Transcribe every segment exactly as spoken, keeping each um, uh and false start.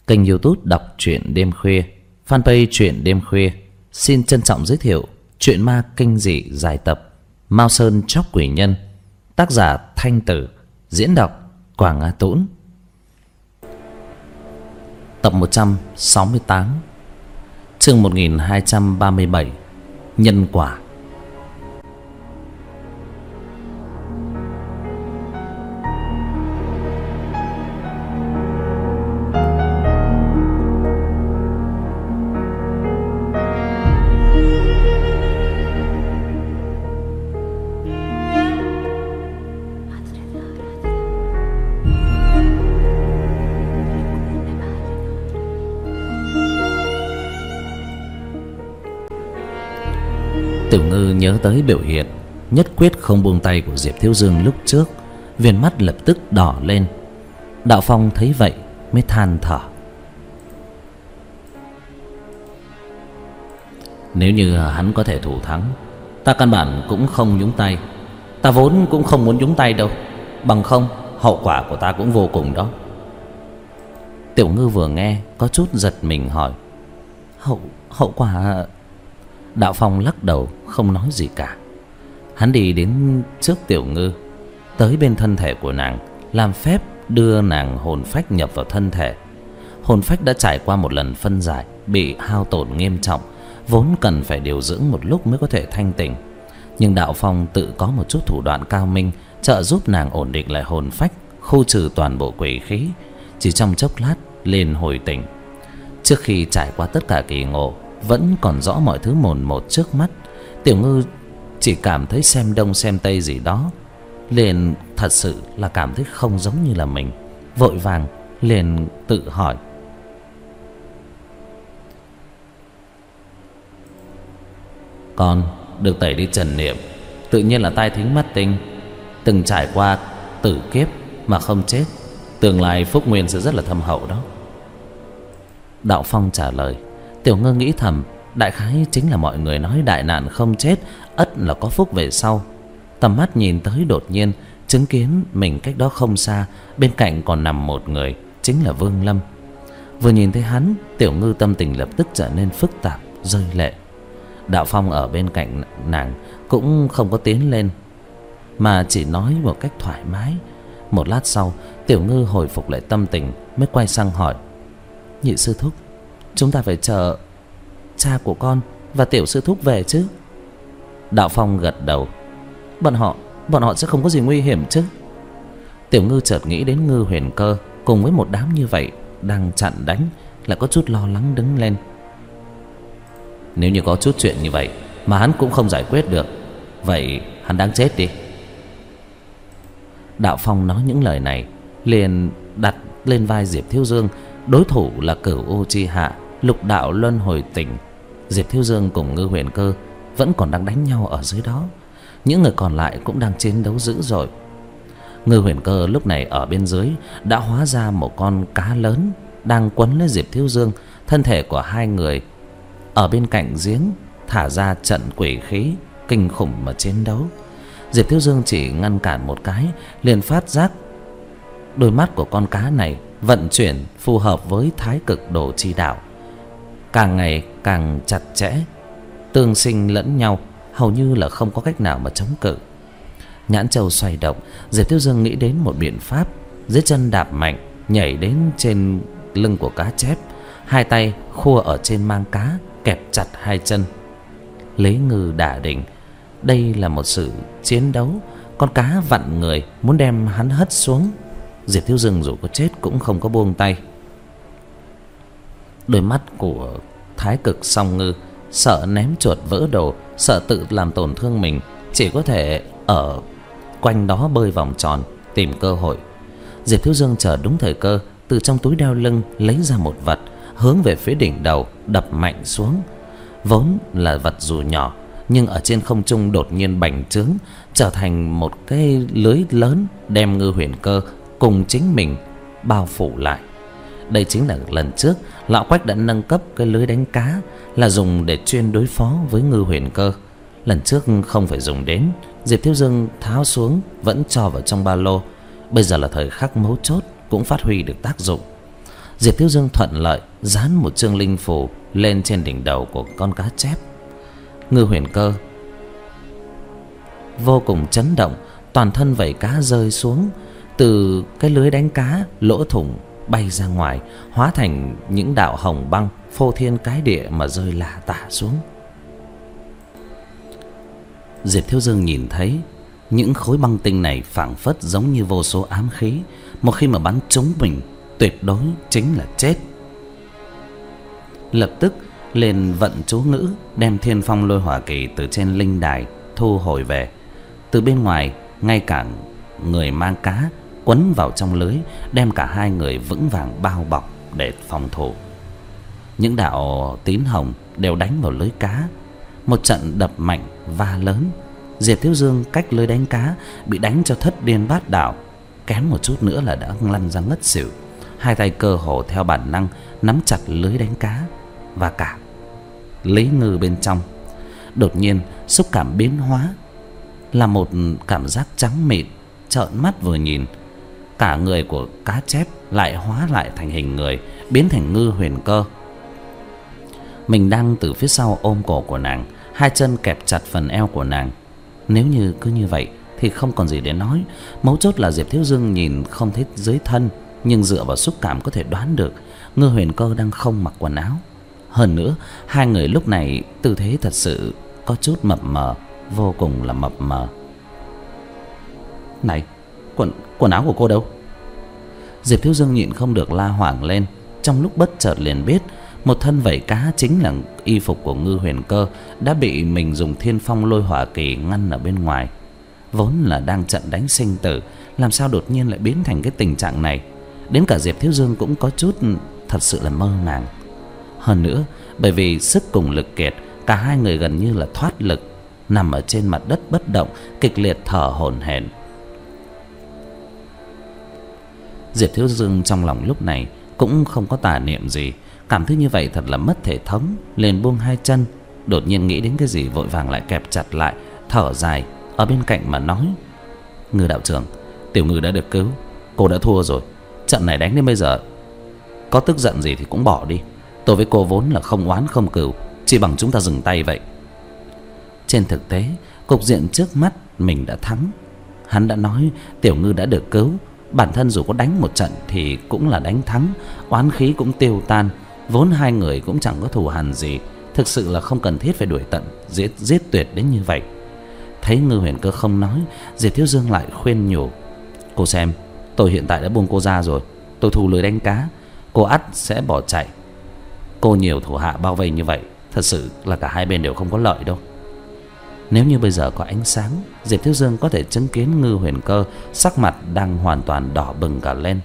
Kênh YouTube đọc truyện đêm khuya, fanpage truyện đêm khuya xin trân trọng giới thiệu truyện ma kinh dị dài tập Mao Sơn Chóc Quỷ Nhân, tác giả Thanh Tử, diễn đọc Quảng Á Tũng. Tập một trăm sáu mươi tám, chương một nghìn hai trăm ba mươi bảy, Nhân Quả. Tiểu Ngư nhớ tới biểu hiện nhất quyết không buông tay của Diệp Thiếu Dương lúc trước, viền mắt lập tức đỏ lên. Đạo Phong thấy vậy mới than thở: nếu như hắn có thể thủ thắng, ta căn bản cũng không nhúng tay. Ta vốn cũng không muốn nhúng tay đâu, bằng không hậu quả của ta cũng vô cùng đó. Tiểu Ngư vừa nghe có chút giật mình hỏi: Hậu hậu quả? Đạo Phong lắc đầu không nói gì cả. Hắn đi đến trước Tiểu Ngư, tới bên thân thể của nàng, làm phép đưa nàng hồn phách nhập vào thân thể. Hồn phách đã trải qua một lần phân giải, bị hao tổn nghiêm trọng, vốn cần phải điều dưỡng một lúc mới có thể thanh tỉnh. Nhưng Đạo Phong tự có một chút thủ đoạn cao minh, trợ giúp nàng ổn định lại hồn phách, khu trừ toàn bộ quỷ khí. Chỉ trong chốc lát liền hồi tỉnh. Trước khi trải qua tất cả kỳ ngộ, vẫn còn rõ mọi thứ mồn một trước mắt. Tiểu Ngư chỉ cảm thấy xem đông xem tây gì đó, liền thật sự là cảm thấy không giống như là mình. Vội vàng liền tự hỏi: con được tẩy đi trần niệm, tự nhiên là tai thính mắt tinh, từng trải qua tử kiếp mà không chết, tương lai phúc nguyên sẽ rất là thâm hậu đó. Đạo Phong trả lời. Tiểu Ngư nghĩ thầm, đại khái chính là mọi người nói đại nạn không chết, ắt là có phúc về sau. Tầm mắt nhìn tới, đột nhiên chứng kiến mình cách đó không xa, bên cạnh còn nằm một người, chính là Vương Lâm. Vừa nhìn thấy hắn, Tiểu Ngư tâm tình lập tức trở nên phức tạp, rơi lệ. Đạo Phong ở bên cạnh nàng cũng không có tiến lên, mà chỉ nói một cách thoải mái. Một lát sau, Tiểu Ngư hồi phục lại tâm tình, mới quay sang hỏi: nhị sư thúc, chúng ta phải chờ cha của con và tiểu sư thúc về chứ? Đạo Phong gật đầu. Bọn họ, bọn họ sẽ không có gì nguy hiểm chứ? Tiểu Ngư chợt nghĩ đến Ngư Huyền Cơ cùng với một đám như vậy đang chặn đánh, lại có chút lo lắng đứng lên. Nếu như có chút chuyện như vậy mà hắn cũng không giải quyết được, vậy hắn đáng chết đi. Đạo Phong nói những lời này, liền đặt lên vai Diệp Thiếu Dương. Đối thủ là Cửu U Chi Hạ, Lục Đạo Luân Hồi Tỉnh. Diệp Thiếu Dương cùng Ngư Huyền Cơ vẫn còn đang đánh nhau ở dưới đó. Những người còn lại cũng đang chiến đấu dữ dội. Ngư Huyền Cơ lúc này ở bên dưới đã hóa ra một con cá lớn, đang quấn lấy Diệp Thiếu Dương. Thân thể của hai người ở bên cạnh giếng thả ra trận quỷ khí kinh khủng mà chiến đấu. Diệp Thiếu Dương chỉ ngăn cản một cái, liền phát giác đôi mắt của con cá này vận chuyển phù hợp với Thái Cực Đồ chi đạo, càng ngày càng chặt chẽ, tương sinh lẫn nhau, hầu như là không có cách nào mà chống cự. Nhãn châu xoay động, Diệp Thiếu Dương nghĩ đến một biện pháp, dưới chân đạp mạnh, nhảy đến trên lưng của cá chép, hai tay khua ở trên mang cá, kẹp chặt hai chân, lấy ngư đả đỉnh. Đây là một sự chiến đấu, con cá vặn người muốn đem hắn hất xuống. Diệp Thiếu Dương dù có chết cũng không có buông tay. Đôi mắt của Thái Cực Song Ngư sợ ném chuột vỡ đồ, sợ tự làm tổn thương mình, chỉ có thể ở quanh đó bơi vòng tròn tìm cơ hội. Diệp Thiếu Dương chờ đúng thời cơ, từ trong túi đeo lưng lấy ra một vật, hướng về phía đỉnh đầu đập mạnh xuống. Vốn là vật dù nhỏ, nhưng ở trên không trung đột nhiên bành trướng, trở thành một cái lưới lớn, đem Ngư Huyền Cơ cùng chính mình bao phủ lại. Đây chính là lần trước lão Quách đã nâng cấp cái lưới đánh cá, là dùng để chuyên đối phó với Ngư Huyền Cơ. Lần trước không phải dùng đến, Diệp Thiếu Dương tháo xuống vẫn cho vào trong ba lô. Bây giờ là thời khắc mấu chốt, cũng phát huy được tác dụng. Diệp Thiếu Dương thuận lợi dán một chương linh phù lên trên đỉnh đầu của con cá chép. Ngư Huyền Cơ vô cùng chấn động, toàn thân vảy cá rơi xuống. Từ cái lưới đánh cá, lỗ thủng bay ra ngoài, hóa thành những đạo hồng băng phô thiên cái địa mà rơi lả tả xuống. Diệp Thiếu Dương nhìn thấy những khối băng tinh này phảng phất giống như vô số ám khí, một khi mà bắn trúng mình, tuyệt đối chính là chết. Lập tức lên vận chú ngữ, đem Thiên Phong Lôi Hỏa Kỳ từ trên linh đài thu hồi về. Từ bên ngoài, ngay cả người mang cá quấn vào trong lưới, đem cả hai người vững vàng bao bọc để phòng thủ. Những đạo tín hồng đều đánh vào lưới cá, một trận đập mạnh va lớn. Diệp Thiếu Dương cách lưới đánh cá bị đánh cho thất điên bát đảo, kém một chút nữa là đã lăn ra ngất xỉu. Hai tay cơ hồ theo bản năng nắm chặt lưới đánh cá và cả Lý Ngư bên trong. Đột nhiên xúc cảm biến hóa, là một cảm giác trắng mịn. Trợn mắt vừa nhìn, cả người của cá chép lại hóa lại thành hình người, biến thành Ngư Huyền Cơ. Mình đang từ phía sau ôm cổ của nàng, hai chân kẹp chặt phần eo của nàng. Nếu như cứ như vậy thì không còn gì để nói. Mấu chốt là Diệp Thiếu Dương nhìn không thấy dưới thân, nhưng dựa vào xúc cảm có thể đoán được Ngư Huyền Cơ đang không mặc quần áo. Hơn nữa, hai người lúc này tư thế thật sự có chút mập mờ, vô cùng là mập mờ. Này, quần, quần áo của cô đâu? Diệp Thiếu Dương nhịn không được la hoảng lên. Trong lúc bất chợt liền biết một thân vảy cá chính là y phục của Ngư Huyền Cơ đã bị mình dùng Thiên Phong Lôi Hỏa Kỳ ngăn ở bên ngoài. Vốn là đang trận đánh sinh tử, làm sao đột nhiên lại biến thành cái tình trạng này? Đến cả Diệp Thiếu Dương cũng có chút thật sự là mơ màng. Hơn nữa, bởi vì sức cùng lực kiệt, cả hai người gần như là thoát lực, nằm ở trên mặt đất bất động, kịch liệt thở hổn hển. Diệp Thiếu Dương trong lòng lúc này cũng không có tà niệm gì, cảm thấy như vậy thật là mất thể thống, liền buông hai chân. Đột nhiên nghĩ đến cái gì vội vàng lại kẹp chặt lại, thở dài ở bên cạnh mà nói: Ngư đạo trưởng, tiểu Ngư đã được cứu, cô đã thua rồi. Trận này đánh đến bây giờ, có tức giận gì thì cũng bỏ đi. Tôi với cô vốn là không oán không cừu, chỉ bằng chúng ta dừng tay vậy. Trên thực tế, cục diện trước mắt mình đã thắng. Hắn đã nói tiểu Ngư đã được cứu, bản thân dù có đánh một trận thì cũng là đánh thắng, oán khí cũng tiêu tan. Vốn hai người cũng chẳng có thù hằn gì, thực sự là không cần thiết phải đuổi tận, giết giết tuyệt đến như vậy. Thấy Ngư Huyền Cơ không nói, Diệp Thiếu Dương lại khuyên nhủ: Cô xem, tôi hiện tại đã buông cô ra rồi, tôi thu lưới đánh cá, cô ắt sẽ bỏ chạy. Cô nhiều thủ hạ bao vây như vậy, thật sự là cả hai bên đều không có lợi đâu. Nếu như bây giờ có ánh sáng, Diệp Thiếu Dương có thể chứng kiến Ngư Huyền Cơ sắc mặt đang hoàn toàn đỏ bừng cả lên.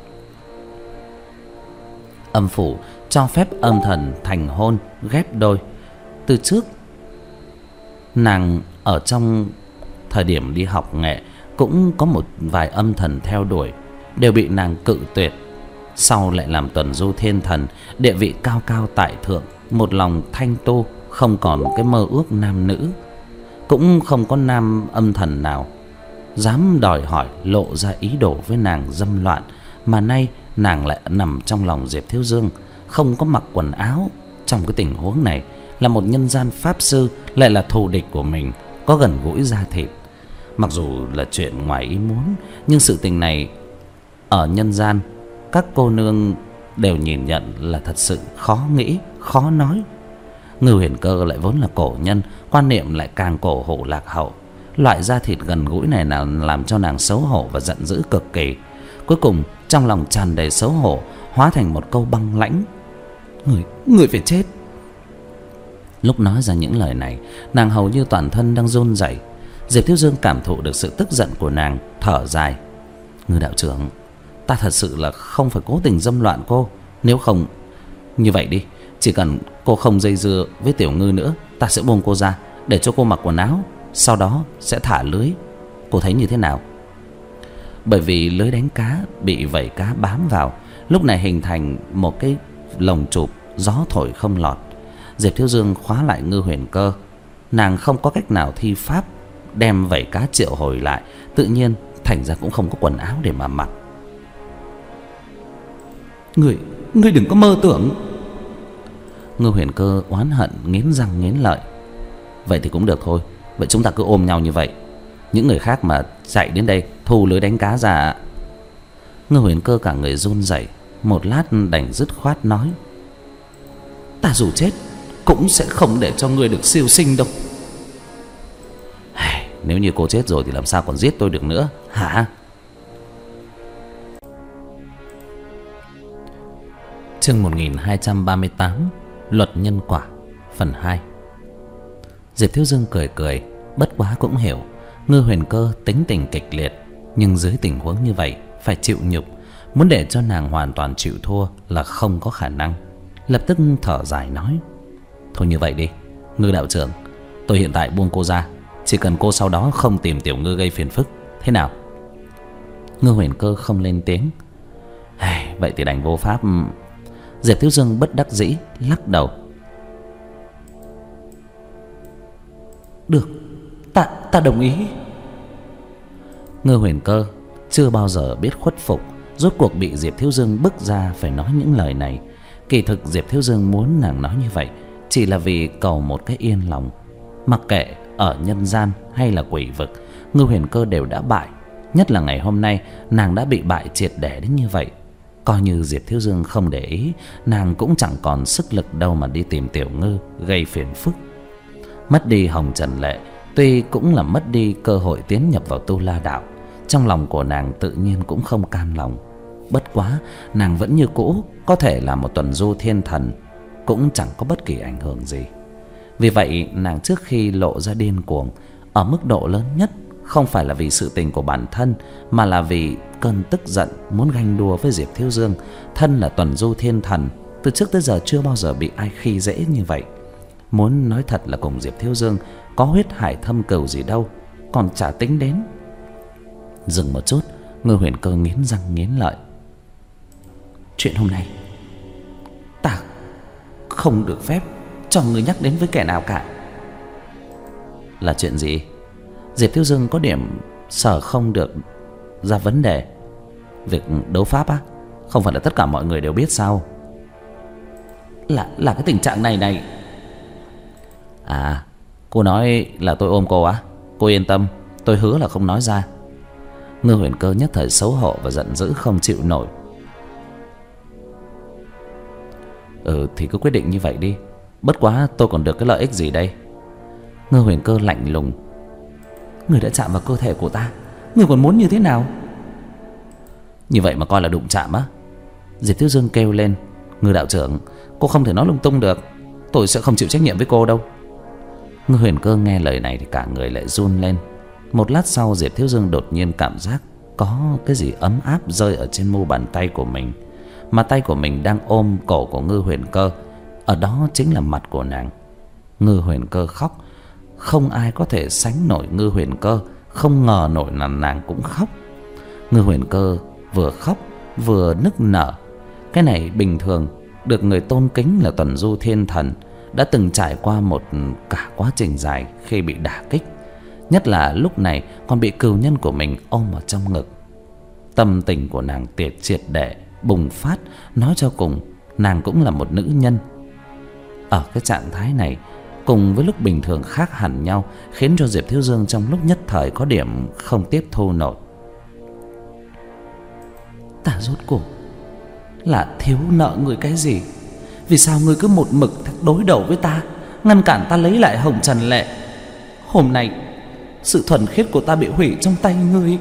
Âm phủ cho phép âm thần thành hôn ghép đôi. Từ trước nàng ở trong thời điểm đi học nghệ cũng có một vài âm thần theo đuổi, đều bị nàng cự tuyệt. Sau lại làm tuần du thiên thần, địa vị cao cao tại thượng, một lòng thanh tu, không còn cái mơ ước nam nữ. Cũng không có nam âm thần nào dám đòi hỏi lộ ra ý đồ với nàng dâm loạn. Mà nay nàng lại nằm trong lòng Diệp Thiếu Dương, không có mặc quần áo. Trong cái tình huống này, là một nhân gian pháp sư, lại là thù địch của mình, có gần gũi da thịt. Mặc dù là chuyện ngoài ý muốn, nhưng sự tình này ở nhân gian, các cô nương đều nhìn nhận là thật sự khó nghĩ, khó nói. Ngư Huyền Cơ lại vốn là cổ nhân, quan niệm lại càng cổ hủ lạc hậu. Loại da thịt gần gũi này nào làm cho nàng xấu hổ và giận dữ cực kỳ. Cuối cùng trong lòng tràn đầy xấu hổ, hóa thành một câu băng lãnh: Người, người phải chết. Lúc nói ra những lời này, nàng hầu như toàn thân đang run rẩy. Diệp Thiếu Dương cảm thụ được sự tức giận của nàng, thở dài: Ngư đạo trưởng, ta thật sự là không phải cố tình dâm loạn cô. Nếu không, như vậy đi, chỉ cần cô không dây dưa với tiểu Ngư nữa, ta sẽ buông cô ra, để cho cô mặc quần áo, sau đó sẽ thả lưới. Cô thấy như thế nào? Bởi vì lưới đánh cá bị vảy cá bám vào, lúc này hình thành một cái lồng chụp, gió thổi không lọt. Diệp Thiếu Dương khóa lại Ngư Huyền Cơ, nàng không có cách nào thi pháp đem vảy cá triệu hồi lại, tự nhiên thành ra cũng không có quần áo để mà mặc. Người, ngươi đừng có mơ tưởng. Ngư Huyền Cơ oán hận nghiến răng nghiến lợi. Vậy thì cũng được thôi. Vậy chúng ta cứ ôm nhau như vậy. Những người khác mà chạy đến đây thu lưới đánh cá ra. Ngư Huyền Cơ cả người run rẩy, một lát đành dứt khoát nói: Ta dù chết cũng sẽ không để cho ngươi được siêu sinh đâu. Nếu như cô chết rồi thì làm sao còn giết tôi được nữa hả? Chương một nghìn hai trăm ba mươi tám, Luật nhân quả, phần hai. Diệp Thiếu Dương cười cười, bất quá cũng hiểu Ngư Huyền Cơ tính tình kịch liệt, nhưng dưới tình huống như vậy phải chịu nhục, muốn để cho nàng hoàn toàn chịu thua là không có khả năng. Lập tức thở dài nói: Thôi như vậy đi, Ngư đạo trưởng, tôi hiện tại buông cô ra, chỉ cần cô sau đó không tìm Tiểu Ngư gây phiền phức, thế nào? Ngư Huyền Cơ không lên tiếng. Vậy thì đành vô pháp. Diệp Thiếu Dương bất đắc dĩ lắc đầu. Được, ta ta đồng ý. Ngư Huyền Cơ chưa bao giờ biết khuất phục, rốt cuộc bị Diệp Thiếu Dương bức ra phải nói những lời này. Kỳ thực Diệp Thiếu Dương muốn nàng nói như vậy chỉ là vì cầu một cái yên lòng. Mặc kệ ở nhân gian hay là quỷ vực, Ngư Huyền Cơ đều đã bại. Nhất là ngày hôm nay nàng đã bị bại triệt để đến như vậy. Coi như Diệp Thiếu Dương không để ý, nàng cũng chẳng còn sức lực đâu mà đi tìm Tiểu Ngư gây phiền phức. Mất đi Hồng Trần Lệ tuy cũng là mất đi cơ hội tiến nhập vào Tu La Đạo. Trong lòng của nàng tự nhiên cũng không cam lòng. Bất quá nàng vẫn như cũ có thể là một tuần du thiên thần, cũng chẳng có bất kỳ ảnh hưởng gì. Vì vậy nàng trước khi lộ ra điên cuồng ở mức độ lớn nhất, không phải là vì sự tình của bản thân, mà là vì cơn tức giận muốn ganh đua với Diệp Thiếu Dương. Thân là tuần du thiên thần, từ trước tới giờ chưa bao giờ bị ai khi dễ như vậy. Muốn nói thật là cùng Diệp Thiếu Dương có huyết hải thâm cừu gì đâu, còn chả tính đến. Dừng một chút, Ngư Huyền Cơ nghiến răng nghiến lợi. Chuyện hôm nay ta không được phép cho người nhắc đến với kẻ nào cả. Là chuyện gì? Diệp Thiếu Dương có điểm sở không được ra vấn đề. Việc đấu pháp á, không phải là tất cả mọi người đều biết sao? Là là cái tình trạng này này. À, cô nói là tôi ôm cô á? Cô yên tâm, tôi hứa là không nói ra. Ngư Huyền Cơ nhất thời xấu hổ và giận dữ không chịu nổi. Ừ thì cứ quyết định như vậy đi. Bất quá tôi còn được cái lợi ích gì đây? Ngư Huyền Cơ lạnh lùng. Người đã chạm vào cơ thể của ta, người còn muốn như thế nào? Như vậy mà coi là đụng chạm á? Diệp Thiếu Dương kêu lên. Ngư đạo trưởng, cô không thể nói lung tung được. Tôi sẽ không chịu trách nhiệm với cô đâu. Ngư Huyền Cơ nghe lời này thì cả người lại run lên. Một lát sau Diệp Thiếu Dương đột nhiên cảm giác có cái gì ấm áp rơi ở trên mu bàn tay của mình. Mà tay của mình đang ôm cổ của Ngư Huyền Cơ, ở đó chính là mặt của nàng. Ngư Huyền Cơ khóc. Không ai có thể sánh nổi Ngư Huyền Cơ. Không ngờ nổi là nàng cũng khóc. Ngư Huyền Cơ vừa khóc vừa nức nở. Cái này bình thường. Được người tôn kính là tuần du thiên thần, đã từng trải qua một cả quá trình dài khi bị đả kích. Nhất là lúc này còn bị cừu nhân của mình ôm vào trong ngực. Tâm tình của nàng tiệt triệt để bùng phát. Nói cho cùng nàng cũng là một nữ nhân. Ở cái trạng thái này cùng với lúc bình thường khác hẳn nhau, khiến cho Diệp Thiếu Dương trong lúc nhất thời có điểm không tiếp thu nổi. Ta rốt cuộc là thiếu nợ người cái gì? Vì sao ngươi cứ một mực đối đầu với ta, ngăn cản ta lấy lại Hồng Trần Lệ? Hôm nay sự thuần khiết của ta bị hủy trong tay ngươi.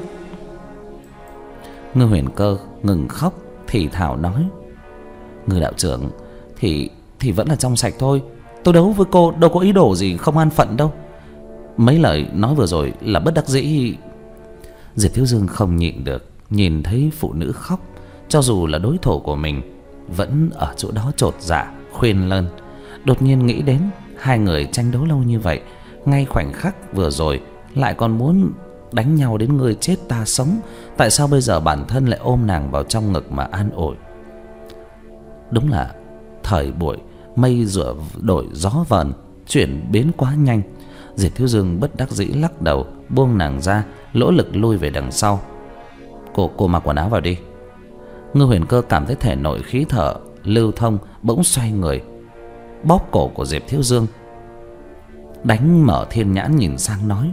Ngư Huyền Cơ ngừng khóc, thì thào nói. Ngư đạo trưởng, Thì thì vẫn là trong sạch thôi. Tôi đấu với cô đâu có ý đồ gì không an phận đâu. Mấy lời nói vừa rồi là bất đắc dĩ. Diệp Thiếu Dương không nhịn được, nhìn thấy phụ nữ khóc, cho dù là đối thủ của mình, vẫn ở chỗ đó chột dạ khuyên lơn. Đột nhiên nghĩ đến hai người tranh đấu lâu như vậy, ngay khoảnh khắc vừa rồi lại còn muốn đánh nhau đến người chết ta sống. Tại sao bây giờ bản thân lại ôm nàng vào trong ngực mà an ủi? Đúng là thời buổi mây rửa đổi gió vần, chuyển biến quá nhanh. Diệp Thiếu Dương bất đắc dĩ lắc đầu, buông nàng ra, lỗ lực lui về đằng sau. Cô cô mặc quần áo vào đi. Ngư Huyền Cơ cảm thấy thể nội khí thở lưu thông bỗng xoay người, bóp cổ của Diệp Thiếu Dương, đánh mở thiên nhãn nhìn sang nói: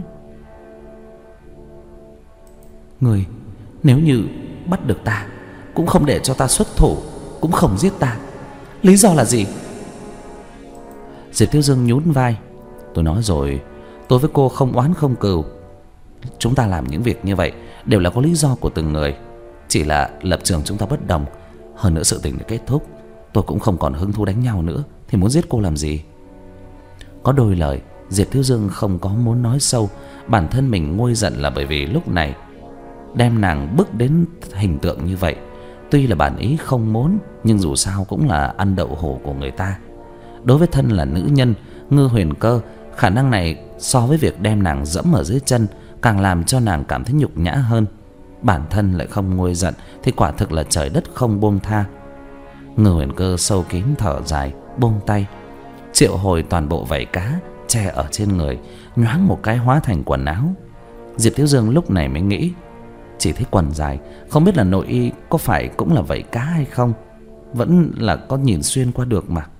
"Người nếu như bắt được ta, cũng không để cho ta xuất thủ, cũng không giết ta, lý do là gì?" Diệp Thiếu Dương nhún vai: "Tôi nói rồi, tôi với cô không oán không cừu. Chúng ta làm những việc như vậy đều là có lý do của từng người. Chỉ là lập trường chúng ta bất đồng. Hơn nữa sự tình đã kết thúc, tôi cũng không còn hứng thú đánh nhau nữa, thì muốn giết cô làm gì?" Có đôi lời Diệp Thiếu Dương không có muốn nói sâu. Bản thân mình nguôi giận là bởi vì lúc này đem nàng bước đến hình tượng như vậy. Tuy là bản ý không muốn, nhưng dù sao cũng là ăn đậu hổ của người ta. Đối với thân là nữ nhân, Ngư Huyền Cơ, khả năng này so với việc đem nàng dẫm ở dưới chân càng làm cho nàng cảm thấy nhục nhã hơn. Bản thân lại không nguôi giận thì quả thực là trời đất không buông tha. Ngư Huyền Cơ sâu kín thở dài, buông tay, triệu hồi toàn bộ vảy cá che ở trên người, nhoáng một cái hóa thành quần áo. Diệp Thiếu Dương lúc này mới nghĩ, chỉ thấy quần dài, không biết là nội y có phải cũng là vảy cá hay không, vẫn là có nhìn xuyên qua được mà.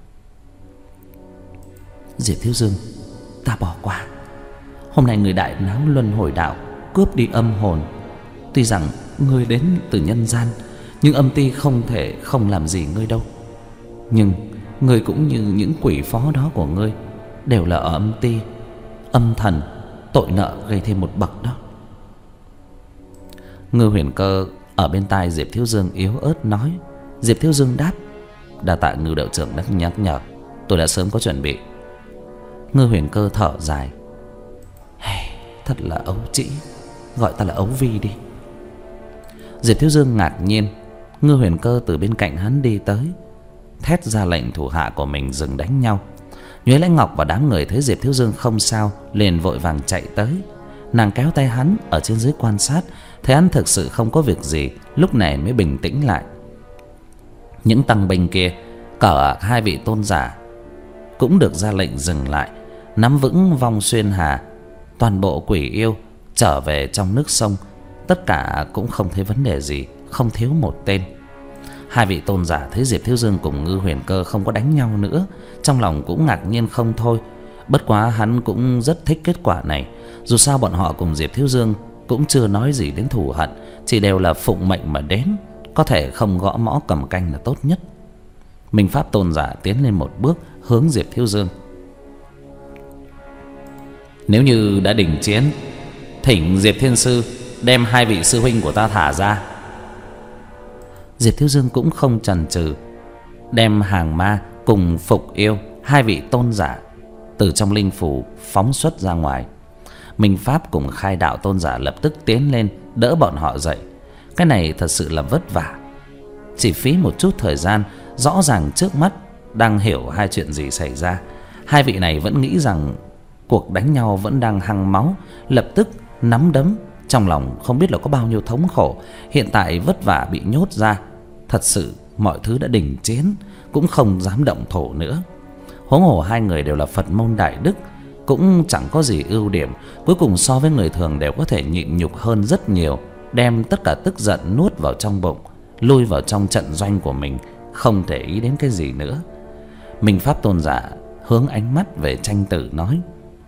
Diệp Thiếu Dương, ta bỏ qua. Hôm nay người đại náo luân hồi đạo, cướp đi âm hồn. Tuy rằng ngươi đến từ nhân gian, nhưng âm ty không thể không làm gì ngươi đâu. Nhưng ngươi cũng như những quỷ phó đó của ngươi, đều là ở âm ty. Âm thần, tội nợ gây thêm một bậc đó. Ngư Huyền Cơ ở bên tai Diệp Thiếu Dương yếu ớt nói. Diệp Thiếu Dương đáp: "Đa tạ Ngư đạo trưởng đã nhắc nhở, tôi đã sớm có chuẩn bị." Ngư Huyền Cơ thở dài: "Hey, thật là ấu trĩ, gọi ta là Ấu Vi đi." Diệp Thiếu Dương ngạc nhiên. Ngư Huyền Cơ từ bên cạnh hắn đi tới, thét ra lệnh thủ hạ của mình dừng đánh nhau. Nhuế Lãnh Ngọc và đám người thấy Diệp Thiếu Dương không sao, liền vội vàng chạy tới. Nàng kéo tay hắn ở trên dưới quan sát, thấy hắn thực sự không có việc gì, lúc này mới bình tĩnh lại. Những tăng binh kia, cả hai vị tôn giả cũng được ra lệnh dừng lại, nắm vững vong xuyên hà. Toàn bộ quỷ yêu trở về trong nước sông, tất cả cũng không thấy vấn đề gì, không thiếu một tên. Hai vị tôn giả thấy Diệp Thiếu Dương cùng Ngư Huyền Cơ không có đánh nhau nữa, trong lòng cũng ngạc nhiên không thôi. Bất quá hắn cũng rất thích kết quả này. Dù sao bọn họ cùng Diệp Thiếu Dương cũng chưa nói gì đến thù hận, chỉ đều là phụng mệnh mà đến, có thể không gõ mõ cầm canh là tốt nhất. Minh Pháp tôn giả tiến lên một bước hướng Diệp Thiếu Dương: "Nếu như đã đình chiến, thỉnh Diệp Thiên Sư đem hai vị sư huynh của ta thả ra." Diệp Thiếu Dương cũng không chần chừ, đem Hàng Ma cùng Phục Yêu, hai vị tôn giả, từ trong linh phủ phóng xuất ra ngoài. Minh Pháp cùng Khai Đạo tôn giả lập tức tiến lên đỡ bọn họ dậy. Cái này thật sự là vất vả, chỉ phí một chút thời gian. Rõ ràng trước mắt đang hiểu hai chuyện gì xảy ra. Hai vị này vẫn nghĩ rằng cuộc đánh nhau vẫn đang hăng máu, lập tức nắm đấm, trong lòng không biết là có bao nhiêu thống khổ. Hiện tại vất vả bị nhốt ra, thật sự mọi thứ đã đình chiến, cũng không dám động thổ nữa. Huống hồ hai người đều là Phật môn đại đức, cũng chẳng có gì ưu điểm, cuối cùng so với người thường đều có thể nhịn nhục hơn rất nhiều, đem tất cả tức giận nuốt vào trong bụng, lui vào trong trận doanh của mình, không thể ý đến cái gì nữa. Minh Pháp tôn giả hướng ánh mắt về Tranh Tử nói: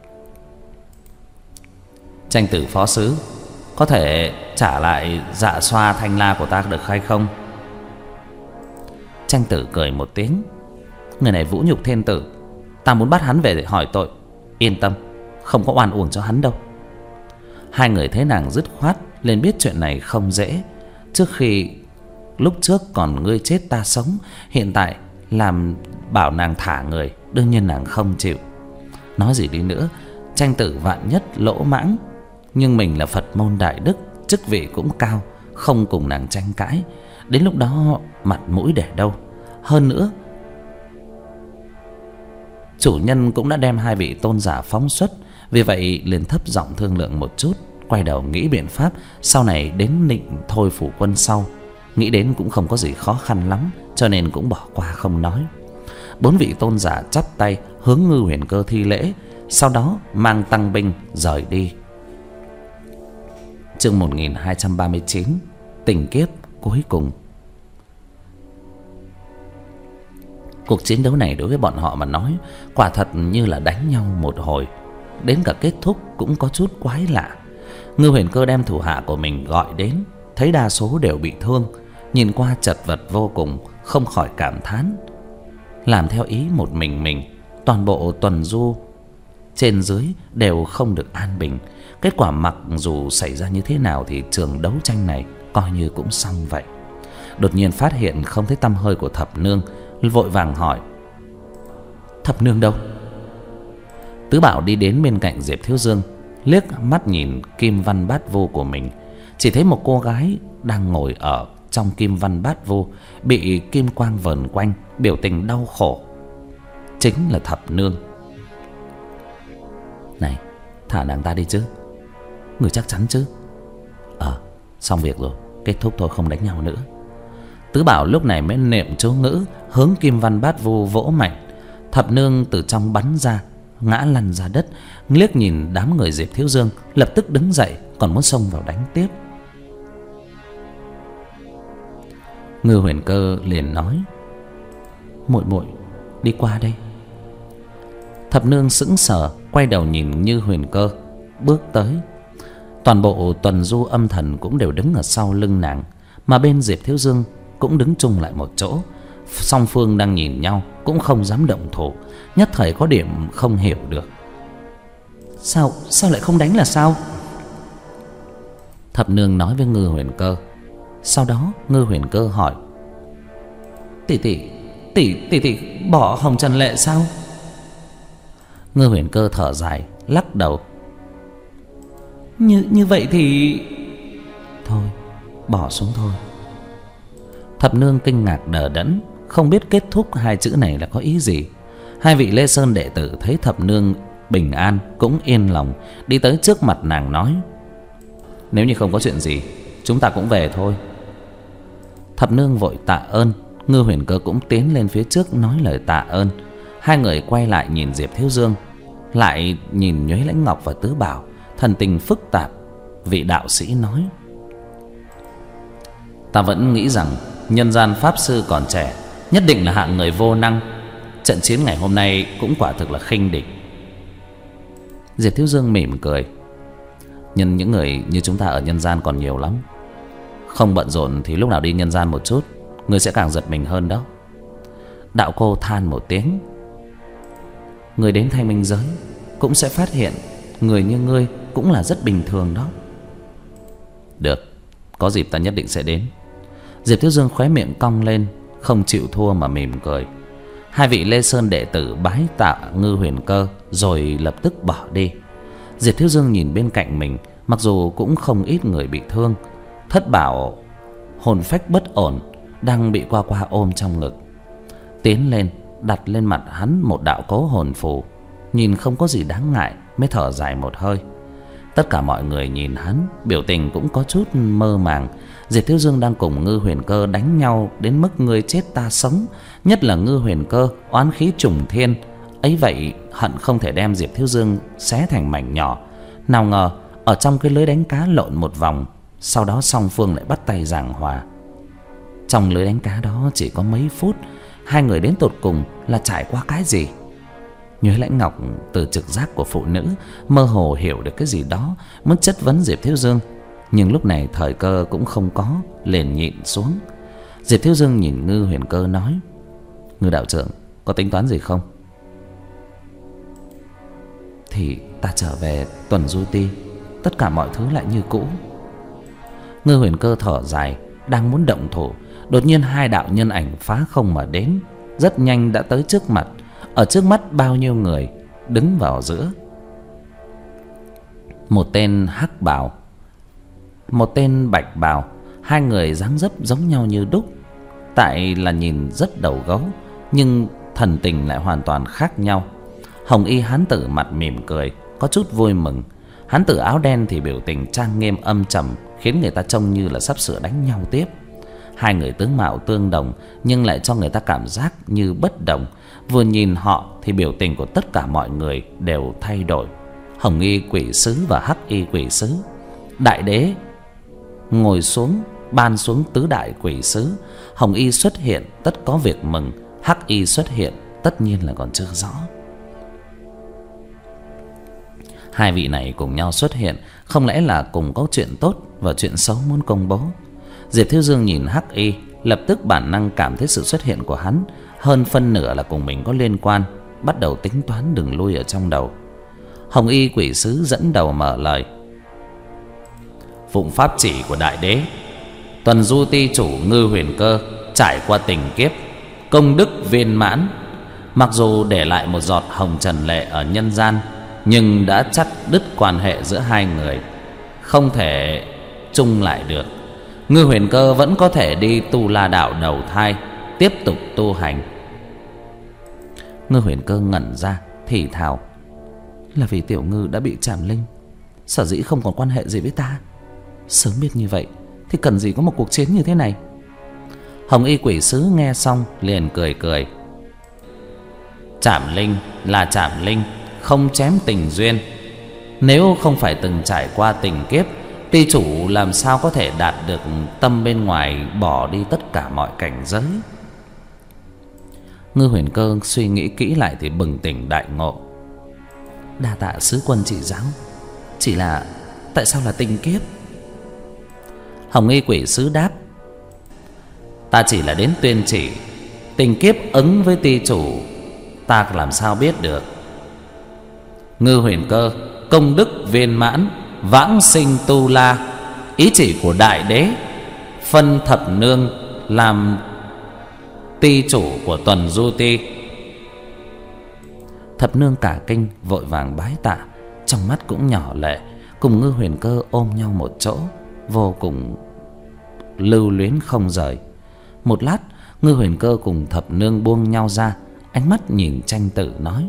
"Tranh Tử phó sứ, có thể trả lại Dạ Xoa Thanh La của ta được hay không?" Tranh Tử cười một tiếng: "Người này vũ nhục thiên tử, ta muốn bắt hắn về để hỏi tội. Yên tâm, không có oan uổng cho hắn đâu." Hai người thấy nàng dứt khoát, liền biết chuyện này không dễ. Trước khi lúc trước còn ngươi chết ta sống, hiện tại làm bảo nàng thả người, đương nhiên nàng không chịu. Nói gì đi nữa, Tranh Tử vạn nhất lỗ mãng, nhưng mình là Phật môn đại đức, chức vị cũng cao, không cùng nàng tranh cãi. Đến lúc đó mặt mũi để đâu. Hơn nữa, chủ nhân cũng đã đem hai vị tôn giả phóng xuất, vì vậy liền thấp giọng thương lượng một chút, quay đầu nghĩ biện pháp sau này đến định thôi phủ quân sau. Nghĩ đến cũng không có gì khó khăn lắm, cho nên cũng bỏ qua không nói. Bốn vị tôn giả chắp tay hướng Ngư Huyền Cơ thi lễ, sau đó mang tăng binh rời đi. Chương một nghìn hai trăm ba mươi chín, tình kiếp cuối cùng. Cuộc chiến đấu này đối với bọn họ mà nói quả thật như là đánh nhau một hồi, đến cả kết thúc cũng có chút quái lạ. Ngư Huyền Cơ đem thủ hạ của mình gọi đến, thấy đa số đều bị thương, nhìn qua chật vật vô cùng, không khỏi cảm thán. Làm theo ý một mình mình, toàn bộ tuần du trên dưới đều không được an bình. Kết quả mặc dù xảy ra như thế nào thì trường đấu tranh này coi như cũng xong vậy. Đột nhiên phát hiện không thấy tăm hơi của Thập Nương, vội vàng hỏi: Thập Nương đâu? Tứ Bảo đi đến bên cạnh Diệp Thiếu Dương, liếc mắt nhìn kim văn bát vô của mình, chỉ thấy một cô gái đang ngồi ở trong kim văn bát vô, bị kim quang vờn quanh, biểu tình đau khổ. Chính là Thập Nương. Này, thả nàng ta đi chứ. Người chắc chắn chứ? Ờ, xong việc rồi, kết thúc thôi, không đánh nhau nữa. Tứ Bảo lúc này mới niệm chú ngữ, hướng kim văn bát vô vỗ mạnh. Thập Nương từ trong bắn ra, ngã lăn ra đất, liếc nhìn đám người Diệp Thiếu Dương, lập tức đứng dậy, còn muốn xông vào đánh tiếp. Ngư Huyền Cơ liền nói: Muội muội đi qua đây. Thập Nương sững sờ, quay đầu nhìn Như Huyền Cơ, bước tới. Toàn bộ tuần du âm thần cũng đều đứng ở sau lưng nàng, mà bên Diệp Thiếu Dương cũng đứng chung lại một chỗ. Song phương đang nhìn nhau, cũng không dám động thủ, nhất thời có điểm không hiểu được. Sao, sao lại không đánh là sao? Thập Nương nói với Ngư Huyền Cơ. Sau đó Ngư Huyền Cơ hỏi: Tỷ tỷ, tỷ tỷ tỷ bỏ Hồng Trần Lệ sao? Ngư Huyền Cơ thở dài, lắc đầu. Như như vậy thì thôi, bỏ xuống thôi. Thập Nương kinh ngạc đờ đẫn, không biết kết thúc hai chữ này là có ý gì. Hai vị Lê Sơn đệ tử thấy Thập Nương bình an cũng yên lòng, đi tới trước mặt nàng nói: Nếu như không có chuyện gì, chúng ta cũng về thôi. Thập Nương vội tạ ơn. Ngư Huyền Cơ cũng tiến lên phía trước nói lời tạ ơn. Hai người quay lại nhìn Diệp Thiếu Dương, lại nhìn Nhuế Lãnh Ngọc và Tứ Bảo, thần tình phức tạp. Vị đạo sĩ nói: Ta vẫn nghĩ rằng nhân gian pháp sư còn trẻ, nhất định là hạng người vô năng. Trận chiến ngày hôm nay cũng quả thực là khinh địch. Diệp Thiếu Dương mỉm cười: Nhưng những người như chúng ta ở nhân gian còn nhiều lắm. Không bận rộn thì lúc nào đi nhân gian một chút, ngươi sẽ càng giật mình hơn đó. Đạo cô than một tiếng: Người đến Thanh Minh giới cũng sẽ phát hiện người như ngươi cũng là rất bình thường đó. Được, có dịp ta nhất định sẽ đến. Diệp Thiếu Dương khóe miệng cong lên, không chịu thua mà mỉm cười. Hai vị Lê Sơn đệ tử bái tạ Ngư Huyền Cơ rồi lập tức bỏ đi. Diệp Thiếu Dương nhìn bên cạnh mình, mặc dù cũng không ít người bị thương. Thất Bảo hồn phách bất ổn, đang bị Qua Qua ôm trong ngực. Tiến lên đặt lên mặt hắn một đạo cố hồn phù, nhìn không có gì đáng ngại, mới thở dài một hơi. Tất cả mọi người nhìn hắn, biểu tình cũng có chút mơ màng. Diệp Thiếu Dương đang cùng Ngư Huyền Cơ đánh nhau đến mức ngươi chết ta sống, nhất là Ngư Huyền Cơ oán khí trùng thiên, ấy vậy hận không thể đem Diệp Thiếu Dương xé thành mảnh nhỏ. Nào ngờ ở trong cái lưới đánh cá lộn một vòng, sau đó song phương lại bắt tay giảng hòa. Trong lưới đánh cá đó chỉ có mấy phút, hai người đến tột cùng là trải qua cái gì? Nhuế Lãnh Ngọc từ trực giác của phụ nữ mơ hồ hiểu được cái gì đó, muốn chất vấn Diệp Thiếu Dương, nhưng lúc này thời cơ cũng không có, liền nhịn xuống. Diệp Thiếu Dương nhìn Ngư Huyền Cơ nói: Ngư đạo trưởng, có tính toán gì không? Thì ta trở về tuần du ti, tất cả mọi thứ lại như cũ. Ngư Huyền Cơ thở dài, đang muốn động thủ, đột nhiên hai đạo nhân ảnh phá không mà đến, rất nhanh đã tới trước mặt. Ở trước mắt bao nhiêu người đứng vào giữa. Một tên hắc bào, một tên bạch bào, hai người dáng dấp giống nhau như đúc, tại là nhìn rất đầu gấu, nhưng thần tình lại hoàn toàn khác nhau. Hồng y hán tử mặt mỉm cười, có chút vui mừng. Hán tử áo đen thì biểu tình trang nghiêm âm trầm, khiến người ta trông như là sắp sửa đánh nhau tiếp. Hai người tướng mạo tương đồng, nhưng lại cho người ta cảm giác như bất đồng. Vừa nhìn họ thì biểu tình của tất cả mọi người đều thay đổi. Hồng y quỷ sứ và hắc y quỷ sứ. Đại đế ngồi xuống ban xuống tứ đại quỷ sứ. Hồng y xuất hiện tất có việc mừng, Hắc Y xuất hiện tất nhiên là còn chưa rõ. Hai vị này cùng nhau xuất hiện, không lẽ là cùng có chuyện tốt và chuyện xấu muốn công bố? Diệp Thiếu Dương nhìn Hắc Y, lập tức bản năng cảm thấy sự xuất hiện của hắn hơn phân nửa là cùng mình có liên quan, bắt đầu tính toán đường lui ở trong đầu. Hồng Y quỷ sứ dẫn đầu mở lời. Phụng pháp chỉ của đại đế, Tuần Du ti chủ Ngư Huyền Cơ trải qua tình kiếp, công đức viên mãn, mặc dù để lại một giọt hồng trần lệ ở nhân gian, nhưng đã chặt đứt quan hệ giữa hai người, không thể chung lại được. Ngư Huyền Cơ vẫn có thể đi Tu La đạo đầu thai, tiếp tục tu hành. Ngư Huyền Cơ ngẩn ra thì thào, là vì tiểu ngư đã bị trảm linh, sở dĩ không còn quan hệ gì với ta. Sớm biết như vậy thì cần gì có một cuộc chiến như thế này. Hồng Y quỷ sứ nghe xong liền cười cười. Trảm linh là trảm linh, không chém tình duyên. Nếu không phải từng trải qua tình kiếp, ti chủ làm sao có thể đạt được tâm bên ngoài, bỏ đi tất cả mọi cảnh giới. Ngư Huyền Cơ suy nghĩ kỹ lại thì bừng tỉnh đại ngộ. Đa tạ sứ quân chỉ giáo, chỉ là tại sao là tình kiếp? Hồng Y quỷ sứ đáp, ta chỉ là đến tuyên chỉ, tình kiếp ứng với ti chủ ta làm sao biết được. Ngư Huyền Cơ công đức viên mãn, vãng sinh tu la, ý chỉ của đại đế, phân thập nương làm ti chủ của Tuần Du ti. Thập nương cả kinh vội vàng bái tạ, trong mắt cũng nhỏ lệ, cùng Ngư Huyền Cơ ôm nhau một chỗ, vô cùng lưu luyến không rời. Một lát, Ngư Huyền Cơ cùng thập nương buông nhau ra, ánh mắt nhìn Tranh Tử nói,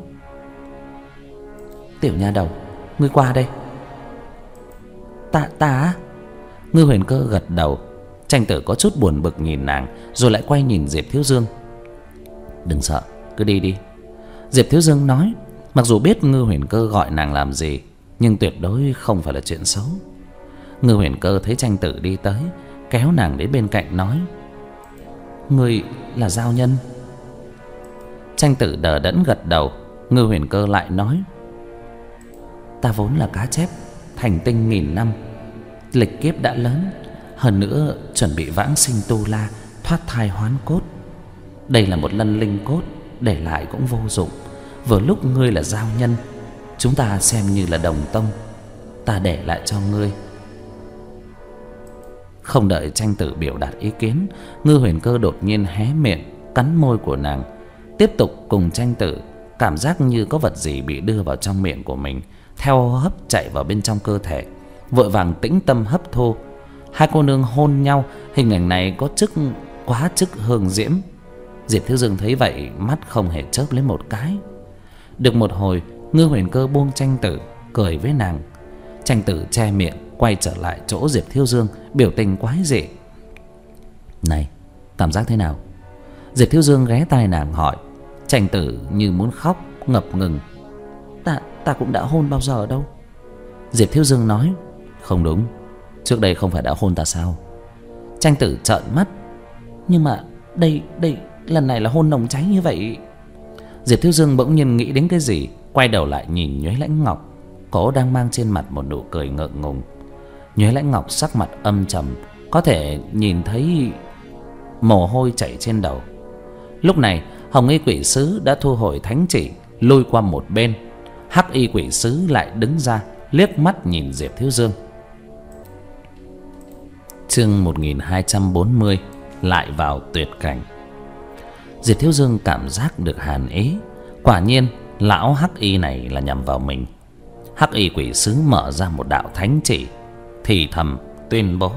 tiểu nha đầu, ngươi qua đây. Ta ta Ngư Huyền Cơ gật đầu. Tranh Tử có chút buồn bực nhìn nàng, rồi lại quay nhìn Diệp Thiếu Dương. Đừng sợ, cứ đi đi. Diệp Thiếu Dương nói, mặc dù biết Ngư Huyền Cơ gọi nàng làm gì, nhưng tuyệt đối không phải là chuyện xấu. Ngư Huyền Cơ thấy Tranh Tử đi tới, kéo nàng đến bên cạnh nói, ngươi là giao nhân? Tranh Tử đờ đẫn gật đầu. Ngư Huyền Cơ lại nói, ta vốn là cá chép thành tinh nghìn năm, lịch kiếp đã lớn, hơn nữa chuẩn bị vãng sinh tu la, thoát thai hoán cốt. Đây là một lân linh cốt, để lại cũng vô dụng. Vừa lúc ngươi là giao nhân, chúng ta xem như là đồng tông, ta để lại cho ngươi. Không đợi Tranh Tử biểu đạt ý kiến, Ngư Huyền Cơ đột nhiên hé miệng, cắn môi của nàng, tiếp tục cùng Tranh Tử cảm giác như có vật gì bị đưa vào trong miệng của mình, theo hô hấp chạy vào bên trong cơ thể, vội vàng tĩnh tâm hấp thu. Hai cô nương hôn nhau, hình ảnh này có chức quá chức hương diễm. Diệp Thiếu Dương thấy vậy, mắt không hề chớp lấy một cái. Được một hồi, Ngư Huyền Cơ buông Tranh Tử, cười với nàng. Tranh Tử che miệng, quay trở lại chỗ Diệp Thiếu Dương, biểu tình quái dị. Này, cảm giác thế nào? Diệp Thiếu Dương ghé tai nàng hỏi. Tranh Tử như muốn khóc, ngập ngừng. Ta, ta cũng đã hôn bao giờ đâu. Diệp Thiếu Dương nói, không đúng, trước đây không phải đã hôn ta sao? Tranh Tử trợn mắt, nhưng mà đây, đây, lần này là hôn nồng cháy như vậy. Diệp Thiếu Dương bỗng nhiên nghĩ đến cái gì, quay đầu lại nhìn Nhuế Lãnh Ngọc. Cô đang mang trên mặt một nụ cười ngượng ngùng. Nhuế Lãnh Ngọc sắc mặt âm trầm, có thể nhìn thấy mồ hôi chảy trên đầu. Lúc này Hồng Y quỷ sứ đã thu hồi thánh chỉ, lùi qua một bên. Hắc Y quỷ sứ lại đứng ra, liếc mắt nhìn Diệp Thiếu Dương. Chương một nghìn hai trăm bốn mươi, lại vào tuyệt cảnh. Diệp Thiếu Dương cảm giác được hàn ý. Quả nhiên lão Hắc Y này là nhằm vào mình. Hắc Y quỷ sứ mở ra một đạo thánh chỉ, thì thầm tuyên bố: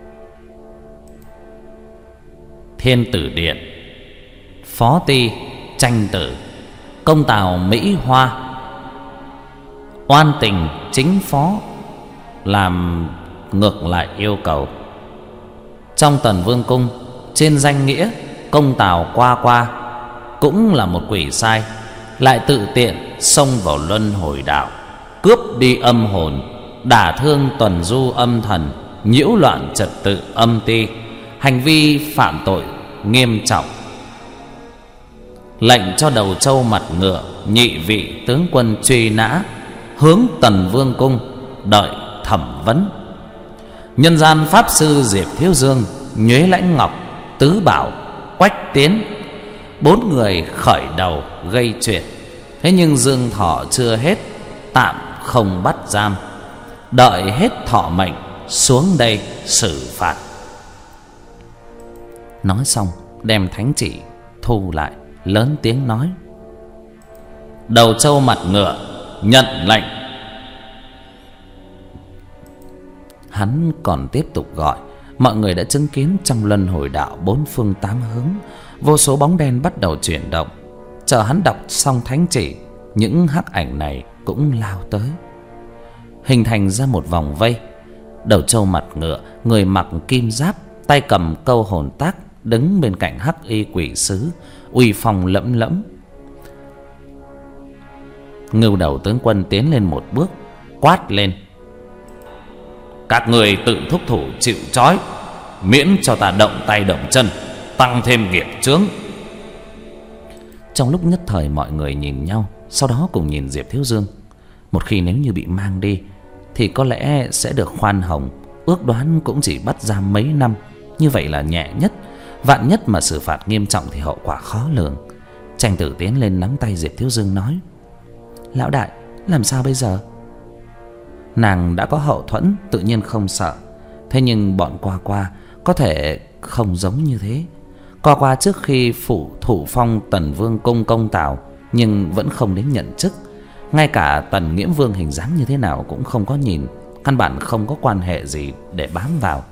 Thiên Tử Điện, Phó Ti Tranh Tử, công tào Mỹ Hoa, oan tình chính phó, làm ngược lại yêu cầu. Trong Tần Vương cung, trên danh nghĩa công tào qua qua cũng là một quỷ sai, lại tự tiện xông vào luân hồi đạo, cướp đi âm hồn, đả thương tuần du âm thần, nhiễu loạn trật tự âm ti, hành vi phạm tội nghiêm trọng. lệnh cho Đầu Trâu Mặt Ngựa nhị vị tướng quân truy nã, hướng Tần Vương cung đợi thẩm vấn. Nhân gian pháp sư Diệp Thiếu Dương, Nhuế Lãnh Ngọc, Tứ Bảo, Quách Tiến, bốn người khởi đầu gây chuyện. Thế nhưng dương thọ chưa hết, tạm không bắt giam, đợi hết thọ mệnh xuống đây xử phạt. Nói xong đem thánh chỉ thu lại, lớn tiếng nói: Đầu Trâu Mặt Ngựa nhận lệnh. Hắn còn tiếp tục gọi. Mọi người đã chứng kiến trong luân hồi đạo bốn phương tám hướng, vô số bóng đen bắt đầu chuyển động. Chờ hắn đọc xong thánh chỉ, những hắc ảnh này cũng lao tới, hình thành ra một vòng vây. Đầu Trâu Mặt Ngựa, người mặc kim giáp, tay cầm câu hồn tác, đứng bên cạnh hắc y quỷ sứ, uy phong lẫm lẫm. Ngưu Đầu tướng quân tiến lên một bước, quát lên: Các người tự thúc thủ chịu trói, miễn cho ta động tay động chân, tăng thêm nghiệp chướng. Trong lúc nhất thời mọi người nhìn nhau, sau đó cùng nhìn Diệp Thiếu Dương. Một khi nếu như bị mang đi thì có lẽ sẽ được khoan hồng, ước đoán cũng chỉ bắt giam mấy năm. Như vậy là nhẹ nhất, vạn nhất mà xử phạt nghiêm trọng thì hậu quả khó lường. Tranh Tử tiến lên nắm tay Diệp Thiếu Dương nói: Lão đại, làm sao bây giờ? Nàng đã có hậu thuẫn, tự nhiên không sợ. Thế nhưng bọn Qua Qua có thể không giống như thế. Qua Qua trước khi phụ thủ phong Tần Vương cung công tào, nhưng vẫn không đến nhận chức. Ngay cả Tần Nghiễm Vương hình dáng như thế nào cũng không có nhìn, căn bản không có quan hệ gì để bám vào.